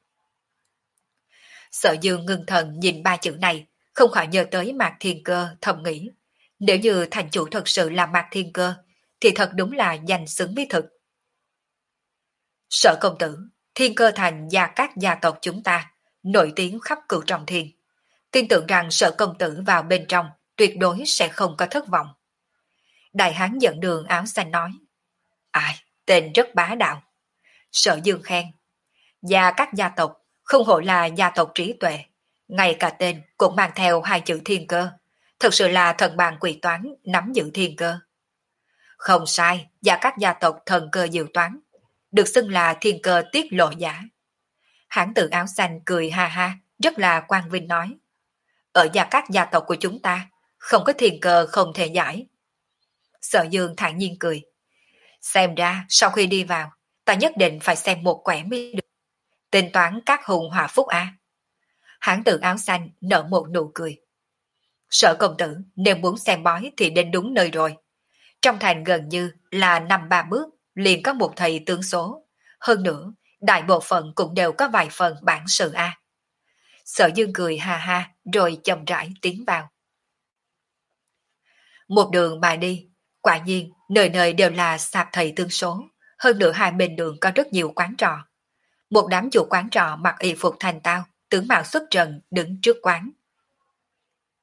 Sở Dương ngưng thần nhìn ba chữ này, không khỏi nhớ tới Mạc Thiên Cơ, thầm nghĩ. Nếu như thành chủ thật sự là Mạc Thiên Cơ, thì thật đúng là danh xứng với thực. Sở công tử, Thiên Cơ Thành và các gia tộc chúng ta, nổi tiếng khắp cửu trọng thiên. Tin tưởng rằng Sở công tử vào bên trong tuyệt đối sẽ không có thất vọng. Đại hán dẫn đường áo xanh nói. Ai, tên rất bá đạo. Sở Dương khen. Và các gia tộc, không hổ là gia tộc trí tuệ. Ngay cả tên cũng mang theo hai chữ thiên cơ. Thật sự là thần bàn quỷ toán nắm giữ thiên cơ. Không sai, và các gia tộc thần cơ diệu toán. Được xưng là thiên cơ tiết lộ giả. Hán tử áo xanh cười ha ha, rất là quang vinh nói. Ở gia các gia tộc của chúng ta, không có thiên cơ không thể giải. Sở Dương thản nhiên cười. Xem ra sau khi đi vào, ta nhất định phải xem một quẻ mới được. Tính toán các hùng hỏa phúc a. Hán tử áo xanh nở một nụ cười. Sở công tử nếu muốn xem bói thì đến đúng nơi rồi. Trong thành gần như là năm ba bước liền có một thầy tướng số. Hơn nữa, đại bộ phận cũng đều có vài phần bản sự a. Sở Dương cười ha ha rồi chậm rãi tiến vào. Một đường mà đi, quả nhiên nơi nơi đều là sạp thầy tướng số. Hơn nữa hai bên đường có rất nhiều quán trọ. Một đám chủ quán trọ mặc y phục thành tao, tướng mạo xuất trần đứng trước quán,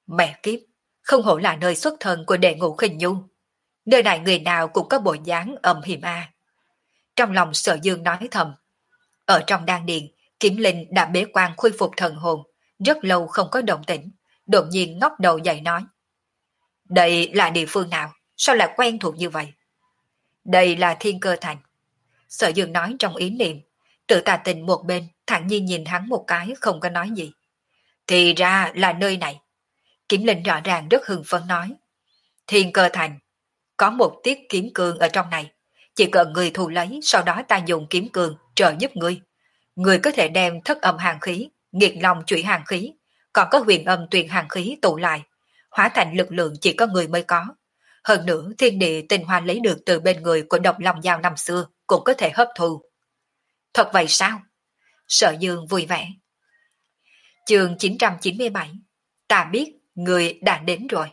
Mẹ kiếp, không hổ là nơi xuất thân của đệ ngũ khinh nhu. Nơi này người nào cũng có bộ dáng âm hiểm a. Trong lòng Sở Dương nói thầm. Ở trong đan điền, Kiếm Linh đã bế quan khôi phục thần hồn, rất lâu không có động tĩnh, đột nhiên ngóc đầu dậy nói. Đây là địa phương nào? Sao lại quen thuộc như vậy? Đây là Thiên Cơ Thành. Sở Dương nói trong ý niệm, tự tà tình một bên, thản nhiên nhìn hắn một cái không có nói gì. Thì ra là nơi này. Kiếm Linh rõ ràng rất hưng phấn nói. Thiên Cơ Thành, có một tiết kiếm cương ở trong này. Chỉ cần người thu lấy, sau đó ta dùng kiếm cương trợ giúp ngươi. Người có thể đem thất âm hàng khí, nghiệt long trụy hàng khí, còn có huyền âm tuyền hàng khí tụ lại, hóa thành lực lượng chỉ có người mới có. Hơn nữa thiên địa tinh hoa lấy được từ bên người của độc long giao năm xưa cũng có thể hấp thu. Thật vậy sao? Sở Dương vui vẻ. Chương chín trăm chín mươi bảy. Ta biết người đã đến rồi.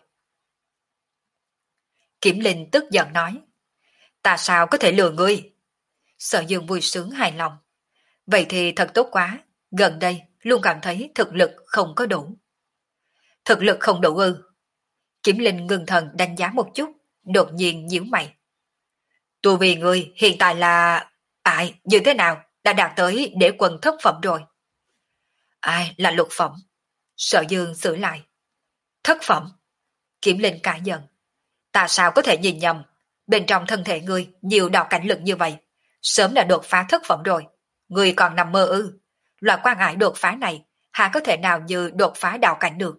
Kiểm Linh tức giận nói. Ta sao có thể lừa ngươi? Sở Dương vui sướng hài lòng. Vậy thì thật tốt quá, gần đây luôn cảm thấy thực lực không có đủ. Thực lực không đủ ư? Kiểm Linh ngưng thần đánh giá một chút, đột nhiên nhíu mày. Tu vì ngươi hiện tại là... Ai, như thế nào, đã đạt tới đế quân thất phẩm rồi. Ai là lục phẩm? Sở Dương sửa lại. Thất phẩm? Kiểm Linh cả giận. Ta sao có thể nhìn nhầm, bên trong thân thể ngươi nhiều đạo cảnh lực như vậy, sớm đã đột phá thất phẩm rồi. Ngươi còn nằm mơ ư? Loại quan ngại đột phá này, hà có thể nào như đột phá đạo cảnh được?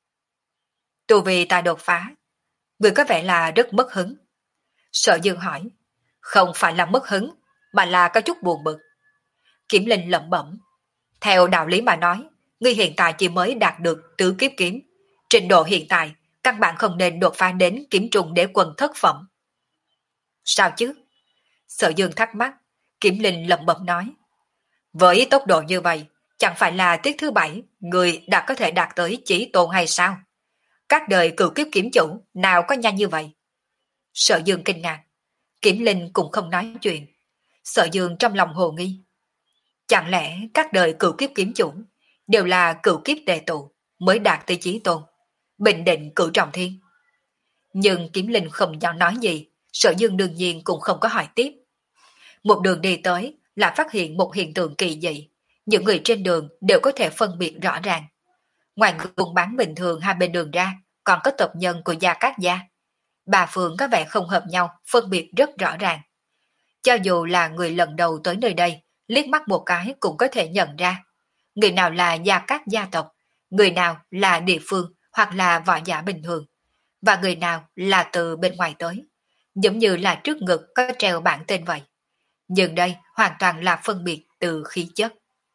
Tu vì ta đột phá, ngươi có vẻ là rất mất hứng. Sở Dương hỏi. Không phải là mất hứng, mà là có chút buồn bực. Kiểm Linh lẩm bẩm. Theo đạo lý mà nói, ngươi hiện tại chỉ mới đạt được tứ kiếp kiếm. Trình độ hiện tại, căn bản không nên đột phá đến kiếm trùng đế quân thất phẩm. Sao chứ? Sở Dương thắc mắc, Kiểm Linh lẩm bẩm nói. Với tốc độ như vậy, chẳng phải là tiết thứ bảy, người đã có thể đạt tới chỉ tôn hay sao? Các đời cựu kiếp kiếm chủ, nào có nhanh như vậy? Sở Dương kinh ngạc, Kiểm Linh cũng không nói chuyện. Sở Dương trong lòng hồ nghi. Chẳng lẽ các đời cựu kiếp kiếm chủ đều là cựu kiếp tề tụ mới đạt tới chí tôn, bình định cửu trọng thiên? Nhưng Kiếm Linh không dám nói gì, Sở Dương đương nhiên cũng không có hỏi tiếp. Một đường đi tới là phát hiện một hiện tượng kỳ dị, những người trên đường đều có thể phân biệt rõ ràng. Ngoài người buôn bán bình thường hai bên đường ra, còn có tộc nhân của Gia Cát Gia. Bà Phượng có vẻ không hợp nhau, phân biệt rất rõ ràng. Cho dù là người lần đầu tới nơi đây, liếc mắt một cái cũng có thể nhận ra. Người nào là Gia Cát gia tộc, người nào là địa phương hoặc là võ giả bình thường, và người nào là từ bên ngoài tới. Giống như là trước ngực có treo bảng tên vậy. Nhưng đây hoàn toàn là phân biệt từ khí chất.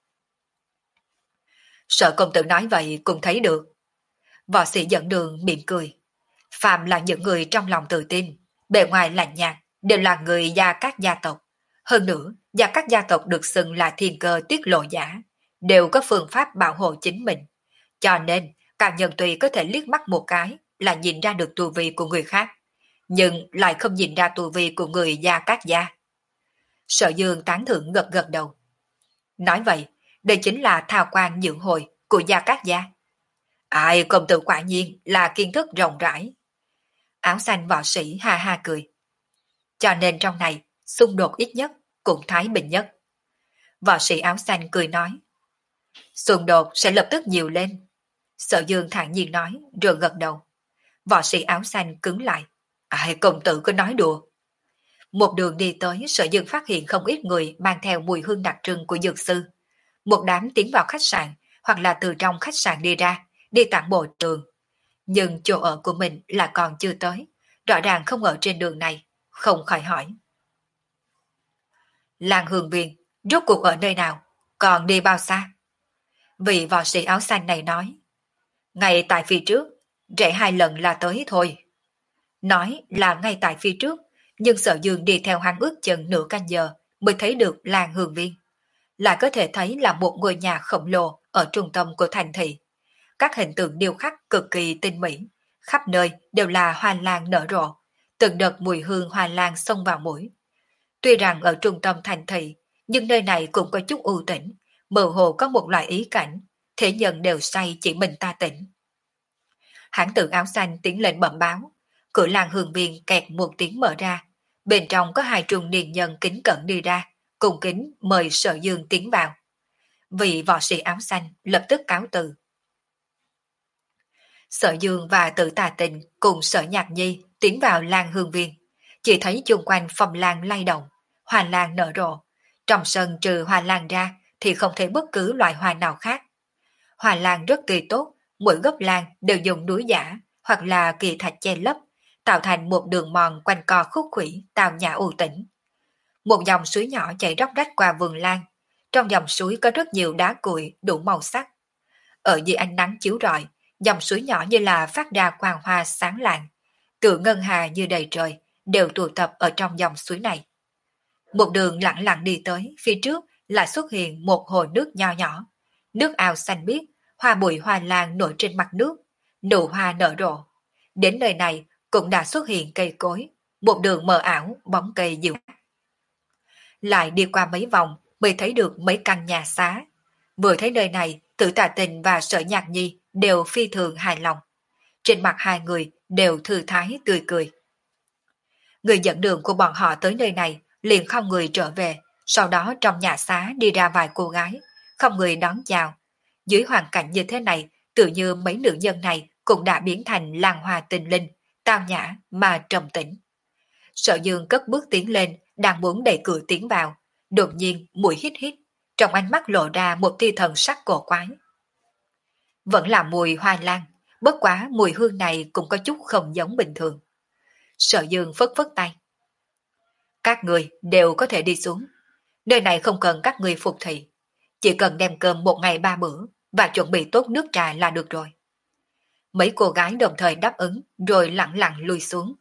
Sở công tử nói vậy cũng thấy được. Võ sĩ dẫn đường mỉm cười. Phàm là những người trong lòng tự tin, bề ngoài lạnh nhạt, đều là người Gia Cát gia tộc. Hơn nữa, Gia Cát gia tộc được xưng là thiên cơ tiết lộ giả, đều có phương pháp bảo hộ chính mình. Cho nên, cao nhân tùy có thể liếc mắt một cái là nhìn ra được tu vi của người khác, nhưng lại không nhìn ra tu vi của người Gia Cát gia. Sở Dương tán thưởng gật gật đầu. Nói vậy, đây chính là thao quan nhượng hồi của Gia Cát gia. Ai, công tử quả nhiên là kiến thức rộng rãi. Áo xanh võ sĩ ha ha cười. Cho nên trong này, xung đột ít nhất, cũng thái bình nhất. Võ sĩ áo xanh cười nói. Xung đột sẽ lập tức nhiều lên. Sở Dương thản nhiên nói, rồi gật đầu. Võ sĩ áo xanh cứng lại. Ai, công tử cứ nói đùa. Một đường đi tới, Sở Dương phát hiện không ít người mang theo mùi hương đặc trưng của dược sư. Một đám tiến vào khách sạn, hoặc là từ trong khách sạn đi ra, đi tản bộ đường. Nhưng chỗ ở của mình là còn chưa tới, rõ ràng không ở trên đường này, không khỏi hỏi. Làng Hương Viên, rốt cuộc ở nơi nào, còn đi bao xa? Vị võ sĩ áo xanh này nói. Ngay tại phía trước, rẽ hai lần là tới thôi. Nói là ngay tại phía trước, nhưng Sở Dương đi theo hắn ước chừng nửa canh giờ mới thấy được làng Hương Viên. Lại có thể thấy là một ngôi nhà khổng lồ ở trung tâm của thành thị. Các hình tượng điêu khắc cực kỳ tinh mỹ, khắp nơi đều là hoa lan nở rộ, từng đợt mùi hương hoa lan xông vào mũi. Tuy rằng ở trung tâm thành thị, nhưng nơi này cũng có chút ưu tĩnh, mơ hồ có một loại ý cảnh, thế nhân đều say chỉ mình ta tỉnh. Hãng tự áo xanh tiến lên bẩm báo. Cửa làng hương viên kẹt một tiếng mở ra. Bên trong có hai trung niên nhân kính cẩn đi ra, cùng kính mời Sở Dương tiến vào. Vị võ sĩ áo xanh lập tức cáo từ. Sở Dương và Tử Tà Tình cùng Sở Nhạc Nhi tiến vào làng hương viên. Chỉ thấy chung quanh phòng làng lay động, hoa lan nở rộ. Trong sân trừ hoa lan ra thì không thể bất cứ loại hoa nào khác. Hoa lan rất tươi tốt, mỗi gốc lan đều dùng núi giả hoặc là kỳ thạch che lấp, tạo thành một đường mòn quanh co khúc khuỷu, tào nhã u tĩnh. Một dòng suối nhỏ chảy róc rách qua vườn lan. Trong dòng suối có rất nhiều đá cuội đủ màu sắc. Ở dưới ánh nắng chiếu rọi, dòng suối nhỏ như là phát ra quang hoa sáng lạng, tựa ngân hà như đầy trời, đều tụ tập ở trong dòng suối này. Một đường lặng lặng đi tới, phía trước lại xuất hiện một hồ nước nho nhỏ. Nước ao xanh biếc, hoa bụi hoa lan nổi trên mặt nước, nụ hoa nở rộ. Đến nơi này cũng đã xuất hiện cây cối, một đường mờ ảo, bóng cây dịu. Lại đi qua mấy vòng mới thấy được mấy căn nhà xá. Vừa thấy nơi này, Tử Tà Tình và Sở Nhạc Nhi đều phi thường hài lòng. Trên mặt hai người đều thư thái tươi cười. Người dẫn đường của bọn họ tới nơi này liền không người trở về, sau đó trong nhà xá đi ra vài cô gái, không người đón chào. Dưới hoàn cảnh như thế này, tự như mấy nữ nhân này cũng đã biến thành làng hoa tình linh, tao nhã mà trầm tĩnh. Sở Dương cất bước tiến lên, đang muốn đẩy cửa tiến vào, đột nhiên mũi hít hít, trong ánh mắt lộ ra một tia thần sắc cổ quái. Vẫn là mùi hoa lan, bất quá mùi hương này cũng có chút không giống bình thường. Sở Dương phất phất tay. Các người đều có thể đi xuống. Nơi này không cần các người phục thị. Chỉ cần đem cơm một ngày ba bữa và chuẩn bị tốt nước trà là được rồi. Mấy cô gái đồng thời đáp ứng rồi lặng lặng lui xuống.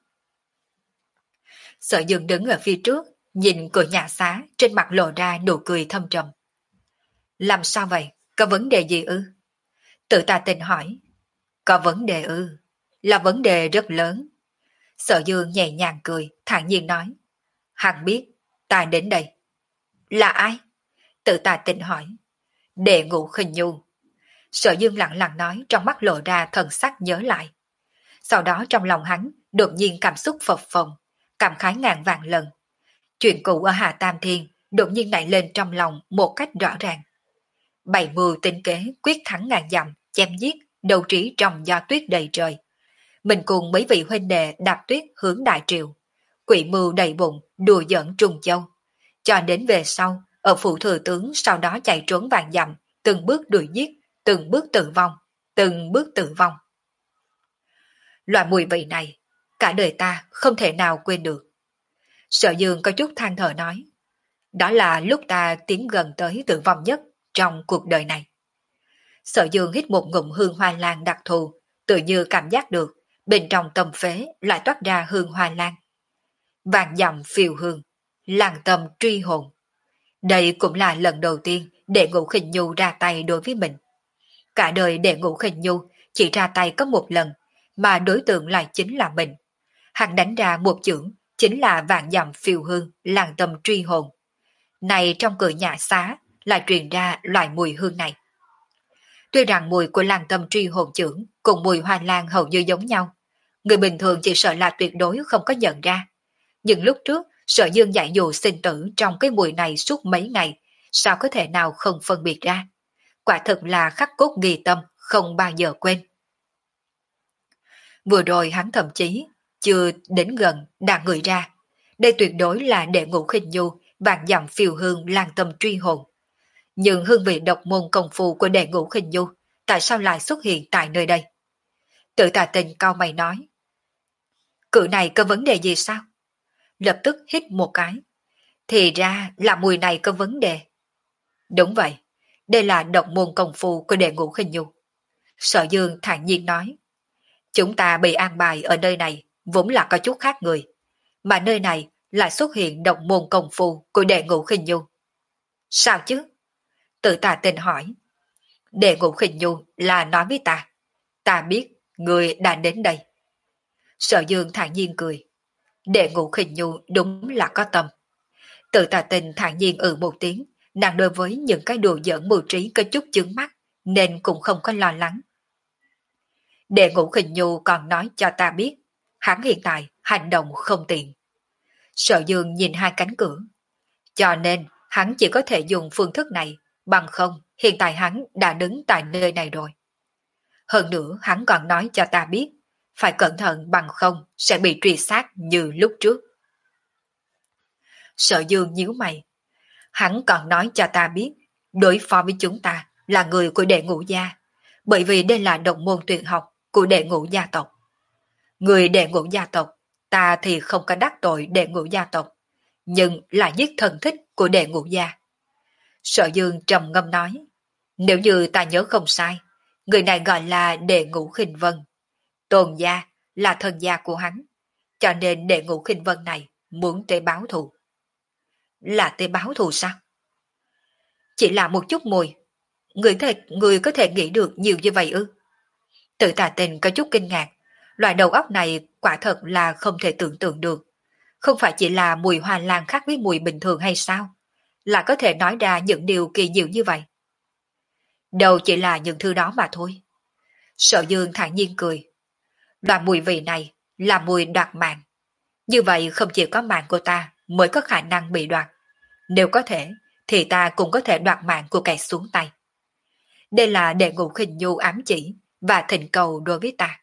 Sở Dương đứng ở phía trước, nhìn cửa nhà xá, trên mặt lộ ra nụ cười thâm trầm. Làm sao vậy? Có vấn đề gì ư? Tự Tà Tình hỏi. Có vấn đề ư? Là vấn đề rất lớn. Sở Dương nhẹ nhàng cười, thản nhiên nói. Hắn biết, ta đến đây. Là ai? Tự Tà Tình hỏi. Đệ Ngũ Khinh Nhu. Sở Dương lặng lặng nói, trong mắt lộ ra thần sắc nhớ lại. Sau đó trong lòng hắn đột nhiên cảm xúc phập phồng, cảm khái ngàn vạn lần. Chuyện cũ ở Hà Tam Thiên đột nhiên nảy lên trong lòng một cách rõ ràng. Bảy mưu tính kế quyết thắng ngàn dặm, chém giết, đầu trí trong gió tuyết đầy trời. Mình cùng mấy vị huynh đệ đạp tuyết hướng Đại Triều. Quỷ mưu đầy bụng, đùa giỡn Trung Châu. Cho đến về sau, ở phủ thừa tướng sau đó chạy trốn vạn dặm, từng bước đuổi giết, từng bước tử vong, từng bước tử vong. Loại mùi vị này, cả đời ta không thể nào quên được. Sở Dương có chút than thở nói. Đó là lúc ta tiến gần tới tử vong nhất trong cuộc đời này. Sở Dương hít một ngụm hương hoa lan đặc thù, tự như cảm giác được bên trong tâm phế lại toát ra hương hoa lan. Vàng dặm phiêu hương, làng tâm truy hồn. Đây cũng là lần đầu tiên Đệ Ngũ Khinh Nhu ra tay đối với mình. Cả đời Đệ Ngũ Khinh Nhu chỉ ra tay có một lần, mà đối tượng lại chính là mình. Hắn đánh ra một chưởng, chính là vạn dặm phiêu hương, làng tâm truy hồn. Này trong cửa nhà xá lại truyền ra loại mùi hương này. Tuy rằng mùi của làng tâm truy hồn chưởng cùng mùi hoa lan hầu như giống nhau, người bình thường chỉ sợ là tuyệt đối không có nhận ra. Nhưng lúc trước, Sở Dương dạy dụ sinh tử trong cái mùi này suốt mấy ngày, sao có thể nào không phân biệt ra? Quả thực là khắc cốt ghi tâm, không bao giờ quên. Vừa rồi hắn thậm chí chưa đến gần đã ngửi ra. Đây tuyệt đối là Đệ Ngũ Khinh Nhu, vạn dặm phiêu hương lang tâm truy hồn. Nhưng hương vị độc môn công phu của Đệ Ngũ Khinh Nhu tại sao lại xuất hiện tại nơi đây? Tự Tà Tình cao mày nói. Cự này có vấn đề gì sao? Lập tức hít một cái. Thì ra là mùi này có vấn đề. Đúng vậy, đây là độc môn công phu của Đệ Ngũ Khinh Nhu. Sở Dương thản nhiên nói. Chúng ta bị an bài ở nơi này vốn là có chút khác người, mà nơi này lại xuất hiện độc môn công phu của Đệ Ngũ Khinh Nhu. Sao chứ? Tự Tà Tình hỏi. Đệ Ngũ Khinh Nhu là nói với ta. Ta biết người đã đến đây. Sở Dương thản nhiên cười. Đệ Ngũ Khinh Nhu đúng là có tâm. Tự Tà Tình thản nhiên ừ một tiếng, nàng đối với những cái đồ giỡn mưu trí có chút chướng mắt, nên cũng không có lo lắng. Đệ Ngũ Khinh Nhu còn nói cho ta biết, hắn hiện tại hành động không tiện. Sở Dương nhìn hai cánh cửa, cho nên hắn chỉ có thể dùng phương thức này, bằng không hiện tại hắn đã đứng tại nơi này rồi. Hơn nữa hắn còn nói cho ta biết, phải cẩn thận bằng không sẽ bị truy sát như lúc trước. Sở Dương nhíu mày, hắn còn nói cho ta biết, đối phó với chúng ta là người của đệ ngũ gia, bởi vì đây là đồng môn tuyệt học của đệ ngũ gia tộc. Người đệ ngũ gia tộc, ta thì không có đắc tội đệ ngũ gia tộc, nhưng là giết thần thích của đệ ngũ gia. Sở Dương trầm ngâm nói, nếu như ta nhớ không sai, người này gọi là đệ ngũ khinh vân. Tôn gia là thân gia của hắn, cho nên đệ ngũ khinh vân này muốn tới báo thù. Là tới báo thù sao? Chỉ là một chút mùi, người, thể, người có thể nghĩ được nhiều như vậy ư? Tự Tà Tình có chút kinh ngạc, loại đầu óc này quả thật là không thể tưởng tượng được. Không phải chỉ là mùi hoa lan khác với mùi bình thường hay sao? Là có thể nói ra những điều kỳ diệu như vậy. Đâu chỉ là những thứ đó mà thôi. Sở Dương thản nhiên cười. Loại mùi vị này là mùi đoạt mạng. Như vậy không chỉ có mạng của ta mới có khả năng bị đoạt. Nếu có thể, thì ta cũng có thể đoạt mạng của kẻ xuống tay. Đây là đệ ngũ khinh nhu ám chỉ và thỉnh cầu đối với ta.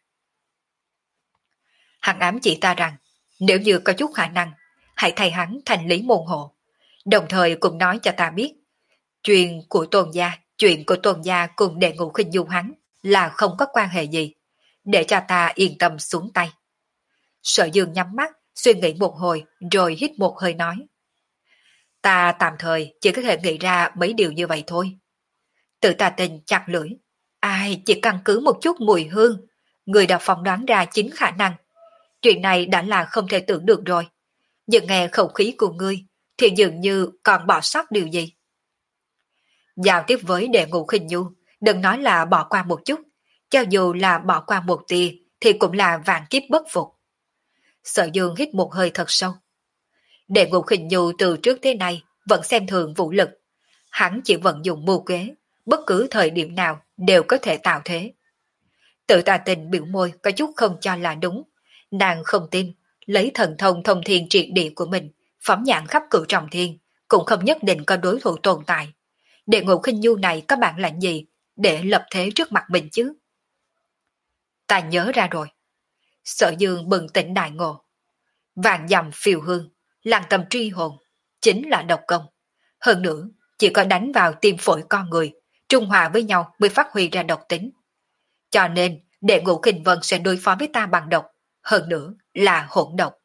Hắn ám chỉ ta rằng, nếu như có chút khả năng, hãy thay hắn thành lý môn hộ. Đồng thời cũng nói cho ta biết, chuyện của tôn gia, chuyện của tôn gia cùng đệ ngũ khinh nhu hắn là không có quan hệ gì, để cho ta yên tâm xuống tay. Sở Dương nhắm mắt, suy nghĩ một hồi rồi hít một hơi nói. Ta tạm thời chỉ có thể nghĩ ra mấy điều như vậy thôi. Tự Tà Tình chặt lưỡi. Ai chỉ căn cứ một chút mùi hương, người đã phỏng đoán ra chính khả năng. Chuyện này đã là không thể tưởng được rồi. Nhưng nghe khẩu khí của ngươi thì dường như còn bỏ sót điều gì. Giao tiếp với đệ ngũ khinh nhu, đừng nói là bỏ qua một chút. Cho dù là bỏ qua một tia thì cũng là vạn kiếp bất phục. Sở Dương hít một hơi thật sâu. Đệ ngũ khinh nhu từ trước tới nay vẫn xem thường vũ lực. Hắn chỉ vận dụng mưu kế, bất cứ thời điểm nào đều có thể tạo thế. Tự Tà Tình biểu môi có chút không cho là đúng. Nàng không tin, lấy thần thông thông thiên triệt địa của mình, phóng nhãn khắp cửu trọng thiên, cũng không nhất định có đối thủ tồn tại. Đệ ngũ khinh nhu này có bản lĩnh gì để lập thế trước mặt mình chứ? Ta nhớ ra rồi. Sở Dương bừng tỉnh đại ngộ. Vàng dầm phiêu hương, làng tầm truy hồn, chính là độc công. Hơn nữa, chỉ có đánh vào tim phổi con người, trung hòa với nhau mới phát huy ra độc tính. Cho nên, đệ ngũ khinh vân sẽ đối phó với ta bằng độc, hơn nữa là hỗn độc.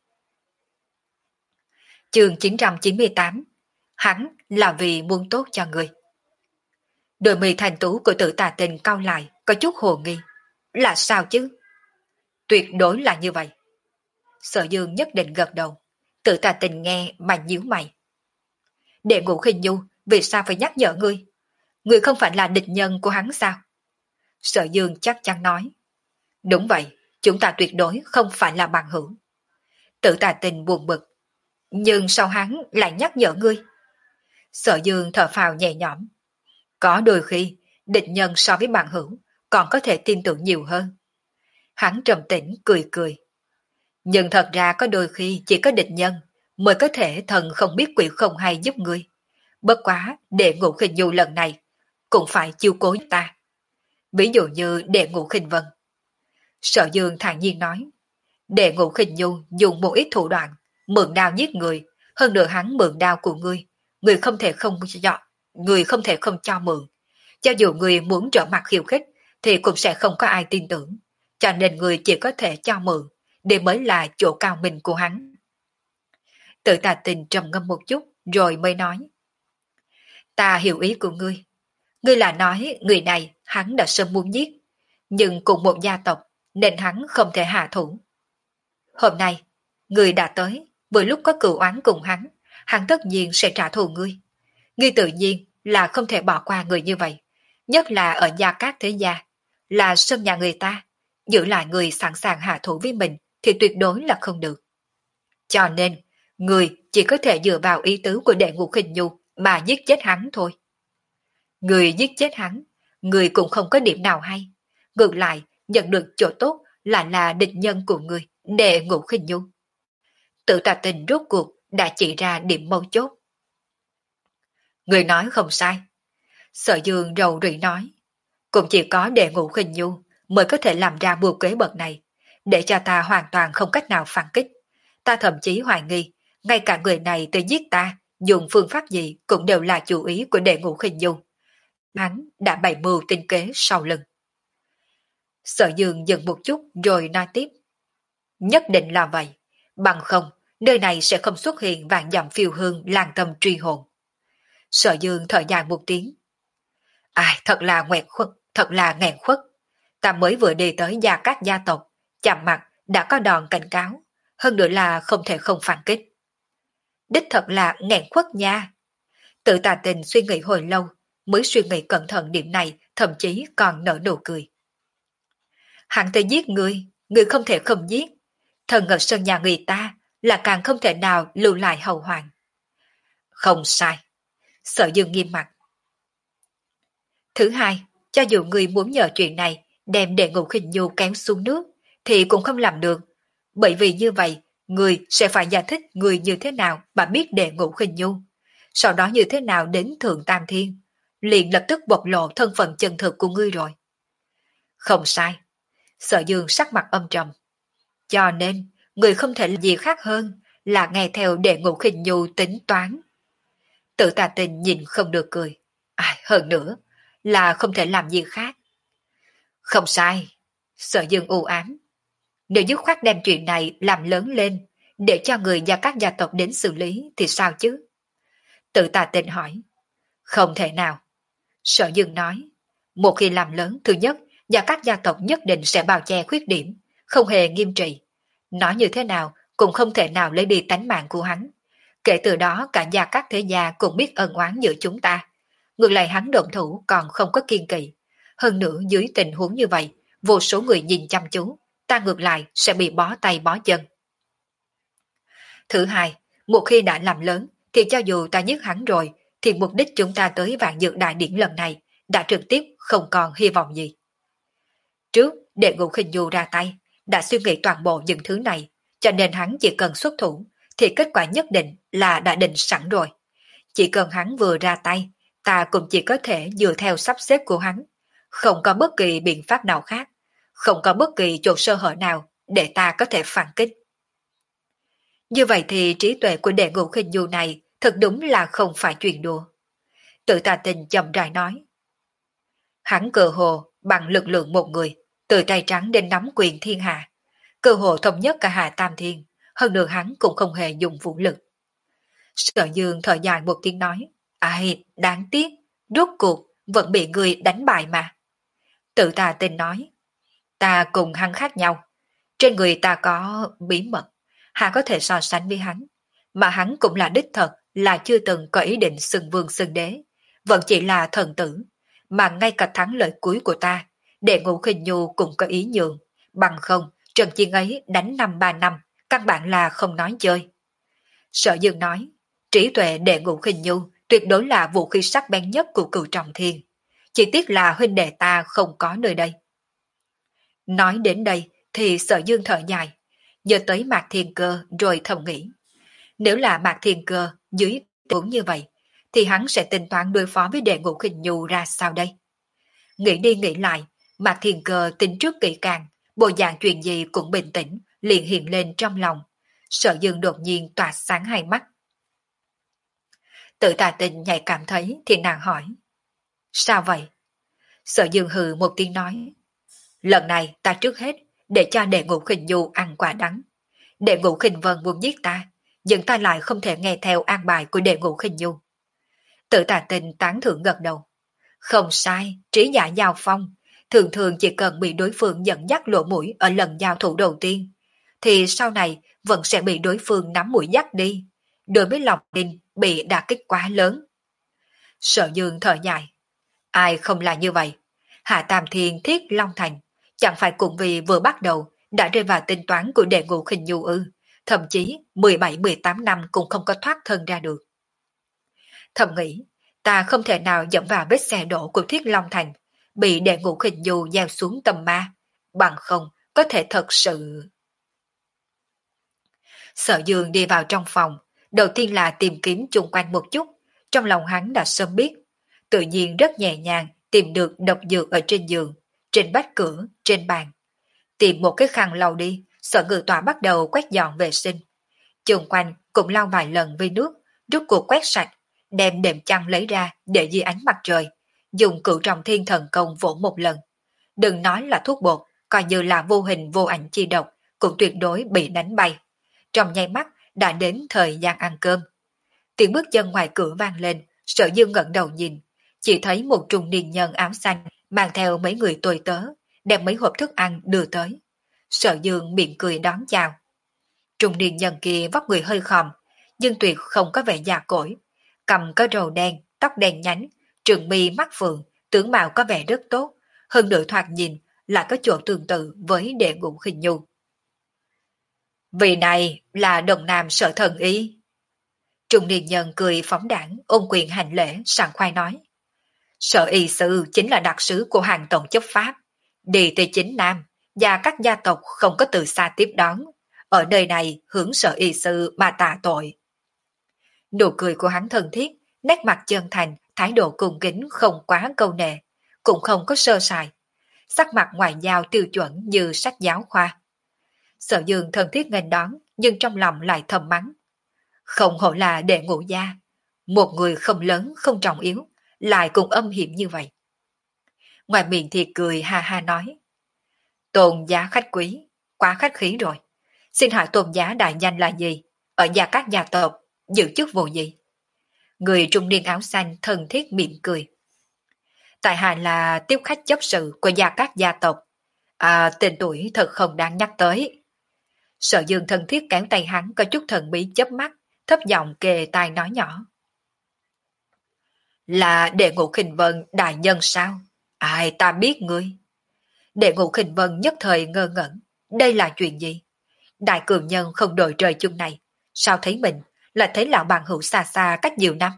Chương chín trăm chín mươi tám. Hắn là vì muốn tốt cho người. Đôi mi thành tú của Tự Tà Tình cau lại, có chút hồ nghi. Là sao chứ? Tuyệt đối là như vậy. Sở Dương nhất định gật đầu. Tự Tà Tình nghe mà nhíu mày. Đệ ngũ khinh nhu, vì sao phải nhắc nhở ngươi? Ngươi không phải là địch nhân của hắn sao? Sở Dương chắc chắn nói. Đúng vậy, chúng ta tuyệt đối không phải là bằng hữu. Tự Tà Tình buồn bực. Nhưng sao hắn lại nhắc nhở ngươi? Sở Dương thở phào nhẹ nhõm. Có đôi khi, địch nhân so với bằng hữu còn có thể tin tưởng nhiều hơn. Hắn trầm tĩnh cười cười. Nhưng thật ra có đôi khi chỉ có địch nhân mới có thể thần không biết quỷ không hay giúp ngươi. Bất quá, đệ ngũ khinh nhu lần này cũng phải chiêu cố ta. Ví dụ như đệ ngũ khinh vân. Sở Dương thản nhiên nói. Đệ ngũ khinh nhu dùng một ít thủ đoạn, mượn đao giết người, hơn nữa hắn mượn đao của ngươi, người không thể không cho, người không thể không cho mượn. Cho dù người muốn trở mặt khiêu khích, thì cũng sẽ không có ai tin tưởng. Cho nên người chỉ có thể cho mượn, để mới là chỗ cao minh của hắn. Tự Tà Tình trầm ngâm một chút, rồi mới nói. Ta hiểu ý của ngươi. Ngươi là nói người này hắn đã sớm muốn giết, nhưng cùng một gia tộc nên hắn không thể hạ thủ. Hôm nay, ngươi đã tới, vừa lúc có cửu oán cùng hắn, hắn tất nhiên sẽ trả thù ngươi. Ngươi tự nhiên là không thể bỏ qua người như vậy, nhất là ở gia cát thế gia, là sân nhà người ta, giữ lại người sẵn sàng hạ thủ với mình thì tuyệt đối là không được. Cho nên, người chỉ có thể dựa vào ý tứ của đệ ngũ khinh nhu mà giết chết hắn thôi. Người giết chết hắn, người cũng không có điểm nào hay. Ngược lại, nhận được chỗ tốt lại là địch nhân của người, Đệ Ngũ Khinh Nhu. Tự Tà Tình rốt cuộc đã chỉ ra điểm mấu chốt. Người nói không sai. Sở Dương rầu rĩ nói, cũng chỉ có Đệ Ngũ Khinh Nhu mới có thể làm ra mưu kế bậc này, để cho ta hoàn toàn không cách nào phản kích. Ta thậm chí hoài nghi, ngay cả người này tới giết ta, dùng phương pháp gì cũng đều là chủ ý của Đệ Ngũ Khinh Nhu. Hắn đã bày mưu tinh kế sau lưng. Sở Dương dừng một chút rồi nói tiếp. Nhất định là vậy, bằng không, nơi này sẽ không xuất hiện vạn dặm phiêu hương lan tâm truy hồn. Sở Dương thở dài một tiếng. Ai, thật là nghẹn khuất, thật là nghẹn khuất. Ta mới vừa đi tới gia các gia tộc, chạm mặt đã có đòn cảnh cáo, hơn nữa là không thể không phản kích. Đích thật là nghẹn khuất nha. Tự Tà Tình suy nghĩ hồi lâu, mới suy nghĩ cẩn thận điểm này, thậm chí còn nở nụ cười. Hắn tới giết người, người không thể không giết. Thần ở sân nhà người ta là càng không thể nào lưu lại hậu hoàng. Không sai. Sở Dương nghiêm mặt. Thứ hai, cho dù người muốn nhờ chuyện này đem Đệ Ngũ Khinh Nhu kéo xuống nước, thì cũng không làm được. Bởi vì như vậy, người sẽ phải giải thích người như thế nào mà biết Đệ Ngũ Khinh Nhu. Sau đó như thế nào đến Thượng Tam Thiên, liền lập tức bộc lộ thân phận chân thực của ngươi rồi. Không sai. Sở Dương sắc mặt âm trầm. Cho nên, người không thể làm gì khác hơn là nghe theo Đệ Ngũ Khinh Nhu tính toán. Tự Tà Tình nhìn không được cười. À, hơn nữa, là không thể làm gì khác. Không sai. Sở Dương u ám. Nếu dứt khoát đem chuyện này làm lớn lên, để cho người và các gia tộc đến xử lý thì sao chứ? Tự Tà Tình hỏi. Không thể nào. Sở Dương nói. Một khi làm lớn, thứ nhất, và các gia tộc nhất định sẽ bào che khuyết điểm, không hề nghiêm trị. Nói như thế nào cũng không thể nào lấy đi tánh mạng của hắn. Kể từ đó cả gia các thế gia cũng biết ân oán giữa chúng ta. Ngược lại hắn động thủ còn không có kiên kỵ. Hơn nữa dưới tình huống như vậy, vô số người nhìn chăm chú, ta ngược lại sẽ bị bó tay bó chân. Thứ hai, một khi đã làm lớn, thì cho dù ta giết hắn rồi, thì mục đích chúng ta tới Vạn Dược Đại Điển lần này đã trực tiếp không còn hy vọng gì. Trước, Đệ Ngũ Khinh Nhu ra tay, đã suy nghĩ toàn bộ những thứ này, cho nên hắn chỉ cần xuất thủ, thì kết quả nhất định là đã định sẵn rồi. Chỉ cần hắn vừa ra tay, ta cũng chỉ có thể dựa theo sắp xếp của hắn, không có bất kỳ biện pháp nào khác, không có bất kỳ chỗ sơ hở nào để ta có thể phản kích. Như vậy thì trí tuệ của Đệ Ngũ Khinh Nhu này thật đúng là không phải chuyện đùa. Tự Tà Tình chậm rãi nói. Hắn cơ hồ bằng lực lượng một người, từ tay trắng đến nắm quyền thiên hạ, cơ hồ thống nhất cả Hạ Tam Thiên, hơn nữa hắn cũng không hề dùng vũ lực. Sở Dương thở dài một tiếng nói, ai, đáng tiếc, rốt cuộc vẫn bị người đánh bại mà. Tự Tà Tình nói, ta cùng hắn khác nhau, trên người ta có bí mật, hạ có thể so sánh với hắn, mà hắn cũng là đích thật là chưa từng có ý định xưng vương xưng đế, vẫn chỉ là thần tử, mà ngay cả thắng lợi cuối của ta, Đệ Ngũ Khinh Nhu cũng có ý nhường, bằng không trận chiến ấy đánh năm ba năm, căn bản là không nói chơi. Sở Dương nói, trí tuệ Đệ Ngũ Khinh Nhu tuyệt đối là vũ khí sắc bén nhất của Cửu Trọng Thiên, chỉ tiếc là huynh đệ ta không có nơi đây. Nói đến đây thì Sở Dương thở dài, nhớ tới Mạc Thiên Cơ rồi thầm nghĩ, nếu là Mạc Thiên Cơ dưới tình huống như vậy, thì hắn sẽ tính toán đối phó với Đệ Ngũ Khinh Nhu ra sao đây? Nghĩ đi nghĩ lại, Mạc Thiên Cơ tính trước kỹ càng, bộ dạng chuyện gì cũng bình tĩnh, liền hiện lên trong lòng. Sở Dương đột nhiên tỏa sáng hai mắt. Tự Tà Tình nhạy cảm thấy thì nàng hỏi. Sao vậy? Sở Dương hừ một tiếng nói. Lần này ta trước hết để cho Đệ Ngũ Khinh Nhu ăn quả đắng. Đệ Ngũ Khinh Vân muốn giết ta, nhưng ta lại không thể nghe theo an bài của Đệ Ngũ Khinh Nhu. Tự Tà Tình tán thưởng gật đầu. Không sai, trí giả giao phong, thường thường chỉ cần bị đối phương dẫn dắt lỗ mũi ở lần giao thủ đầu tiên, thì sau này vẫn sẽ bị đối phương nắm mũi dắt đi, đối với lòng tin bị đả kích quá lớn. Sở Dương thở dài. Ai không là như vậy? Hạ Tam Thiên Thiết Long Thành, chẳng phải cũng vì vừa bắt đầu đã rơi vào tính toán của Đệ Ngũ Khinh Nhu ư, thậm chí mười bảy mười tám năm cũng không có thoát thân ra được. Thầm nghĩ, ta không thể nào dẫm vào vết xe đổ của Thiết Long Thành, bị Đệ Ngũ Khinh Nhu gieo xuống tầm ma, bằng không có thể thật sự... Sở Dương đi vào trong phòng, đầu tiên là tìm kiếm chung quanh một chút, trong lòng hắn đã sớm biết, tự nhiên rất nhẹ nhàng tìm được độc dược ở trên giường, trên vách cửa, trên bàn. Tìm một cái khăn lau đi, Sở Ngự Tọa bắt đầu quét dọn vệ sinh. Chung quanh cũng lau vài lần với nước, rút cuộc quét sạch, đem đệm chăn lấy ra để dưới ánh mặt trời, dùng cửu trọng thiên thần công vỗ một lần. Đừng nói là thuốc bột, coi như là vô hình vô ảnh chi độc, cũng tuyệt đối bị đánh bay. Trong nháy mắt đã đến thời gian ăn cơm. Tiếng bước chân ngoài cửa vang lên, Sở Dương ngẩng đầu nhìn, chỉ thấy một trung niên nhân áo xanh mang theo mấy người tôi tớ, đem mấy hộp thức ăn đưa tới. Sở Dương miệng cười đón chào. Trung niên nhân kia vóc người hơi khòm, nhưng tuyệt không có vẻ già cỗi, cầm có râu đen, tóc đen nhánh, trường mi mắt phượng, tướng mạo có vẻ rất tốt, hơn nữa thoạt nhìn là có chỗ tương tự với Đệ Ngũ Khinh Nhu. Vị này là đồng nam Sở Thần Y. Trung niên nhân cười phóng đảng, ôn quyền hành lễ, sảng khoái nói. Sở Y sư chính là đặc sứ của hàng tổng chấp pháp, đi từ chính nam, và các gia tộc không có từ xa tiếp đón, ở nơi này hướng Sở Y sư mà tạ tội. Nụ cười của hắn thân thiết, nét mặt chân thành, thái độ cung kính không quá câu nệ, cũng không có sơ sài. Sắc mặt ngoại giao tiêu chuẩn như sách giáo khoa. Sở Dương thân thiết nghênh đón, nhưng trong lòng lại thầm mắng. Không hổ là Đệ Ngũ gia, một người không lớn không trọng yếu, lại cũng âm hiểm như vậy. Ngoài miệng thì cười ha ha nói. Tôn giá khách quý, quá khách khí rồi. Xin hỏi tôn giá đại danh là gì? Ở gia các gia tộc, giữ chức vụ gì? Người trung niên áo xanh thân thiết mỉm cười. Tại hạ là tiếp khách chấp sự của gia các gia tộc. À, tên tuổi thật không đáng nhắc tới. Sở Dương thân thiết kéo tay hắn có chút thần bí chớp mắt, thấp giọng kề tai nói nhỏ. Là Đệ Ngũ Khinh Vân đại nhân sao? Ai ta biết ngươi? Đệ Ngũ Khinh Vân nhất thời ngơ ngẩn. Đây là chuyện gì? Đại cường nhân không đội trời chung này. Sao thấy mình là thấy lão bằng hữu xa xa cách nhiều năm?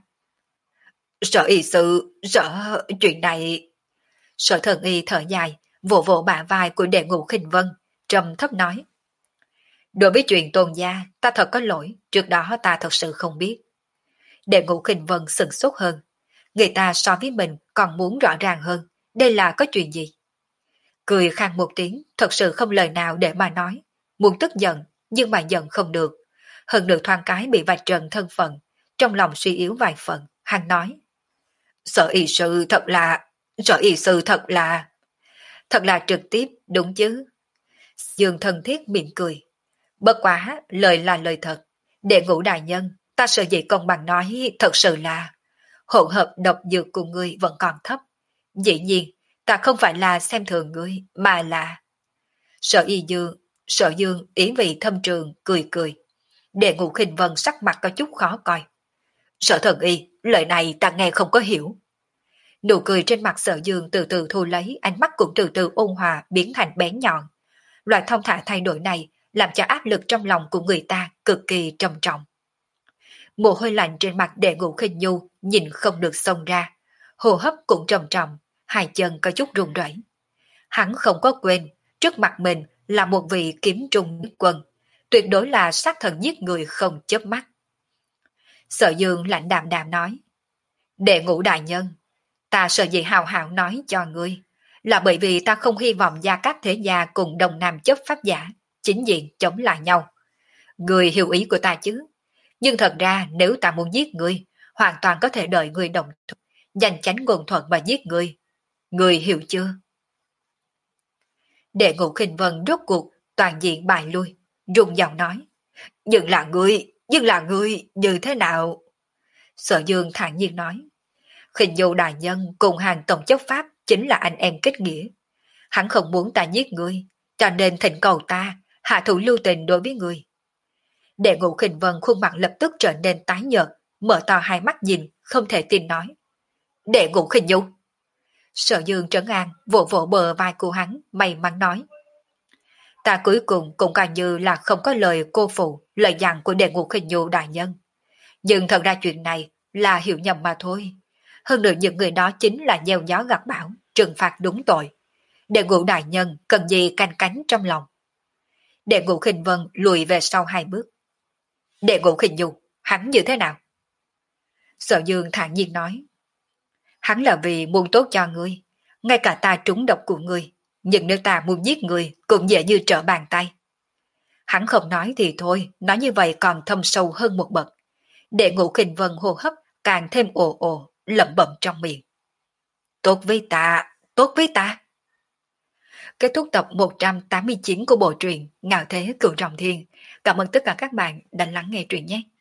Sở y sự, sở chuyện này... Sở Thần Y thở dài, vỗ vỗ bả vai của Đệ Ngũ Khinh Vân, trầm thấp nói. Đối với chuyện tôn gia, ta thật có lỗi, trước đó ta thật sự không biết. Đệ Ngũ Khinh Vân sửng sốt hơn. Người ta so với mình còn muốn rõ ràng hơn, đây là có chuyện gì? Cười khang một tiếng, thật sự không lời nào để mà nói. Muốn tức giận, nhưng mà giận không được. Hơn nữa thoáng cái bị vạch trần thân phận, trong lòng suy yếu vài phần, hắn nói. Sở y sư thật là... Sở y sư thật là... Thật là trực tiếp, đúng chứ? Dương thân thiết mỉm cười. Bất quá, lời là lời thật. Đệ Ngũ đại nhân, ta sợ dĩ công bằng nói thật sự là hỗn hợp độc dược của ngươi vẫn còn thấp. Dĩ nhiên, ta không phải là xem thường ngươi, mà là... Sở y dương, sở dương ý vị thâm trường, cười cười. Đệ Ngũ Khinh Vân sắc mặt có chút khó coi. Sở Thần Y, lời này ta nghe không có hiểu. Nụ cười trên mặt Sở Dương từ từ thu lấy, ánh mắt cũng từ từ ôn hòa biến thành bén nhọn. Loại thông thả thay đổi này làm cho áp lực trong lòng của người ta cực kỳ trầm trọng. Mồ hôi lạnh trên mặt Đệ Ngũ Khinh Nhu nhìn không được xông ra, hô hấp cũng trầm trọng, hai chân có chút run rẩy. Hắn không có quên, trước mặt mình là một vị kiếm trung quân, tuyệt đối là sát thần giết người không chớp mắt. Sở Dương lạnh đạm đạm nói, Đệ Ngũ đại nhân, ta sợ gì hào hào nói cho ngươi, là bởi vì ta không hy vọng gia các thế gia cùng đồng nam chấp pháp giả, chính diện chống lại nhau. Ngươi hiểu ý của ta chứ, nhưng thật ra nếu ta muốn giết ngươi, hoàn toàn có thể đợi ngươi đồng thuận, giành tránh nguồn thuận mà giết ngươi. Ngươi hiểu chưa? Đệ Ngũ Khinh Vân rốt cuộc, toàn diện bại lui, rung giọng nói, nhưng là ngươi, nhưng là ngươi, như thế nào? Sở Dương thản nhiên nói, Khinh Nhu đại nhân cùng hàng tổng chấp pháp chính là anh em kết nghĩa. Hắn không muốn ta giết ngươi, cho nên thỉnh cầu ta, hạ thủ lưu tình đối với ngươi. Đệ Ngũ Khinh Vân khuôn mặt lập tức trở nên tái nhợt, mở to hai mắt nhìn, không thể tin nói. Đệ Ngũ Khinh Nhu. Sở Dương trấn an, vỗ vỗ bờ vai của hắn, may mắn nói. Ta cuối cùng cũng coi như là không có lời cô phụ, lời dặn của Đệ Ngũ Khinh Nhu đại nhân. Nhưng thật ra chuyện này là hiểu nhầm mà thôi. Hơn nữa những người đó chính là gieo gió gặt bão, trừng phạt đúng tội. Đệ ngũ đại nhân cần gì canh cánh trong lòng. Đệ ngũ khinh vân lùi về sau hai bước. Đệ ngũ khinh nhu, hắn như thế nào? Sở Dương thản nhiên nói. Hắn là vì muốn tốt cho ngươi, ngay cả ta trúng độc của ngươi, nhưng nếu ta muốn giết ngươi cũng dễ như trở bàn tay. Hắn không nói thì thôi, nói như vậy còn thâm sâu hơn một bậc. Đệ ngũ khinh vân hô hấp càng thêm ồ ồ, lẩm bẩm trong miệng. Tốt với ta, tốt với ta. Kết thúc tập một trăm tám mươi chín của bộ truyện Ngạo Thế Cửu Trọng Thiên. Cảm ơn tất cả các bạn đã lắng nghe truyện nhé.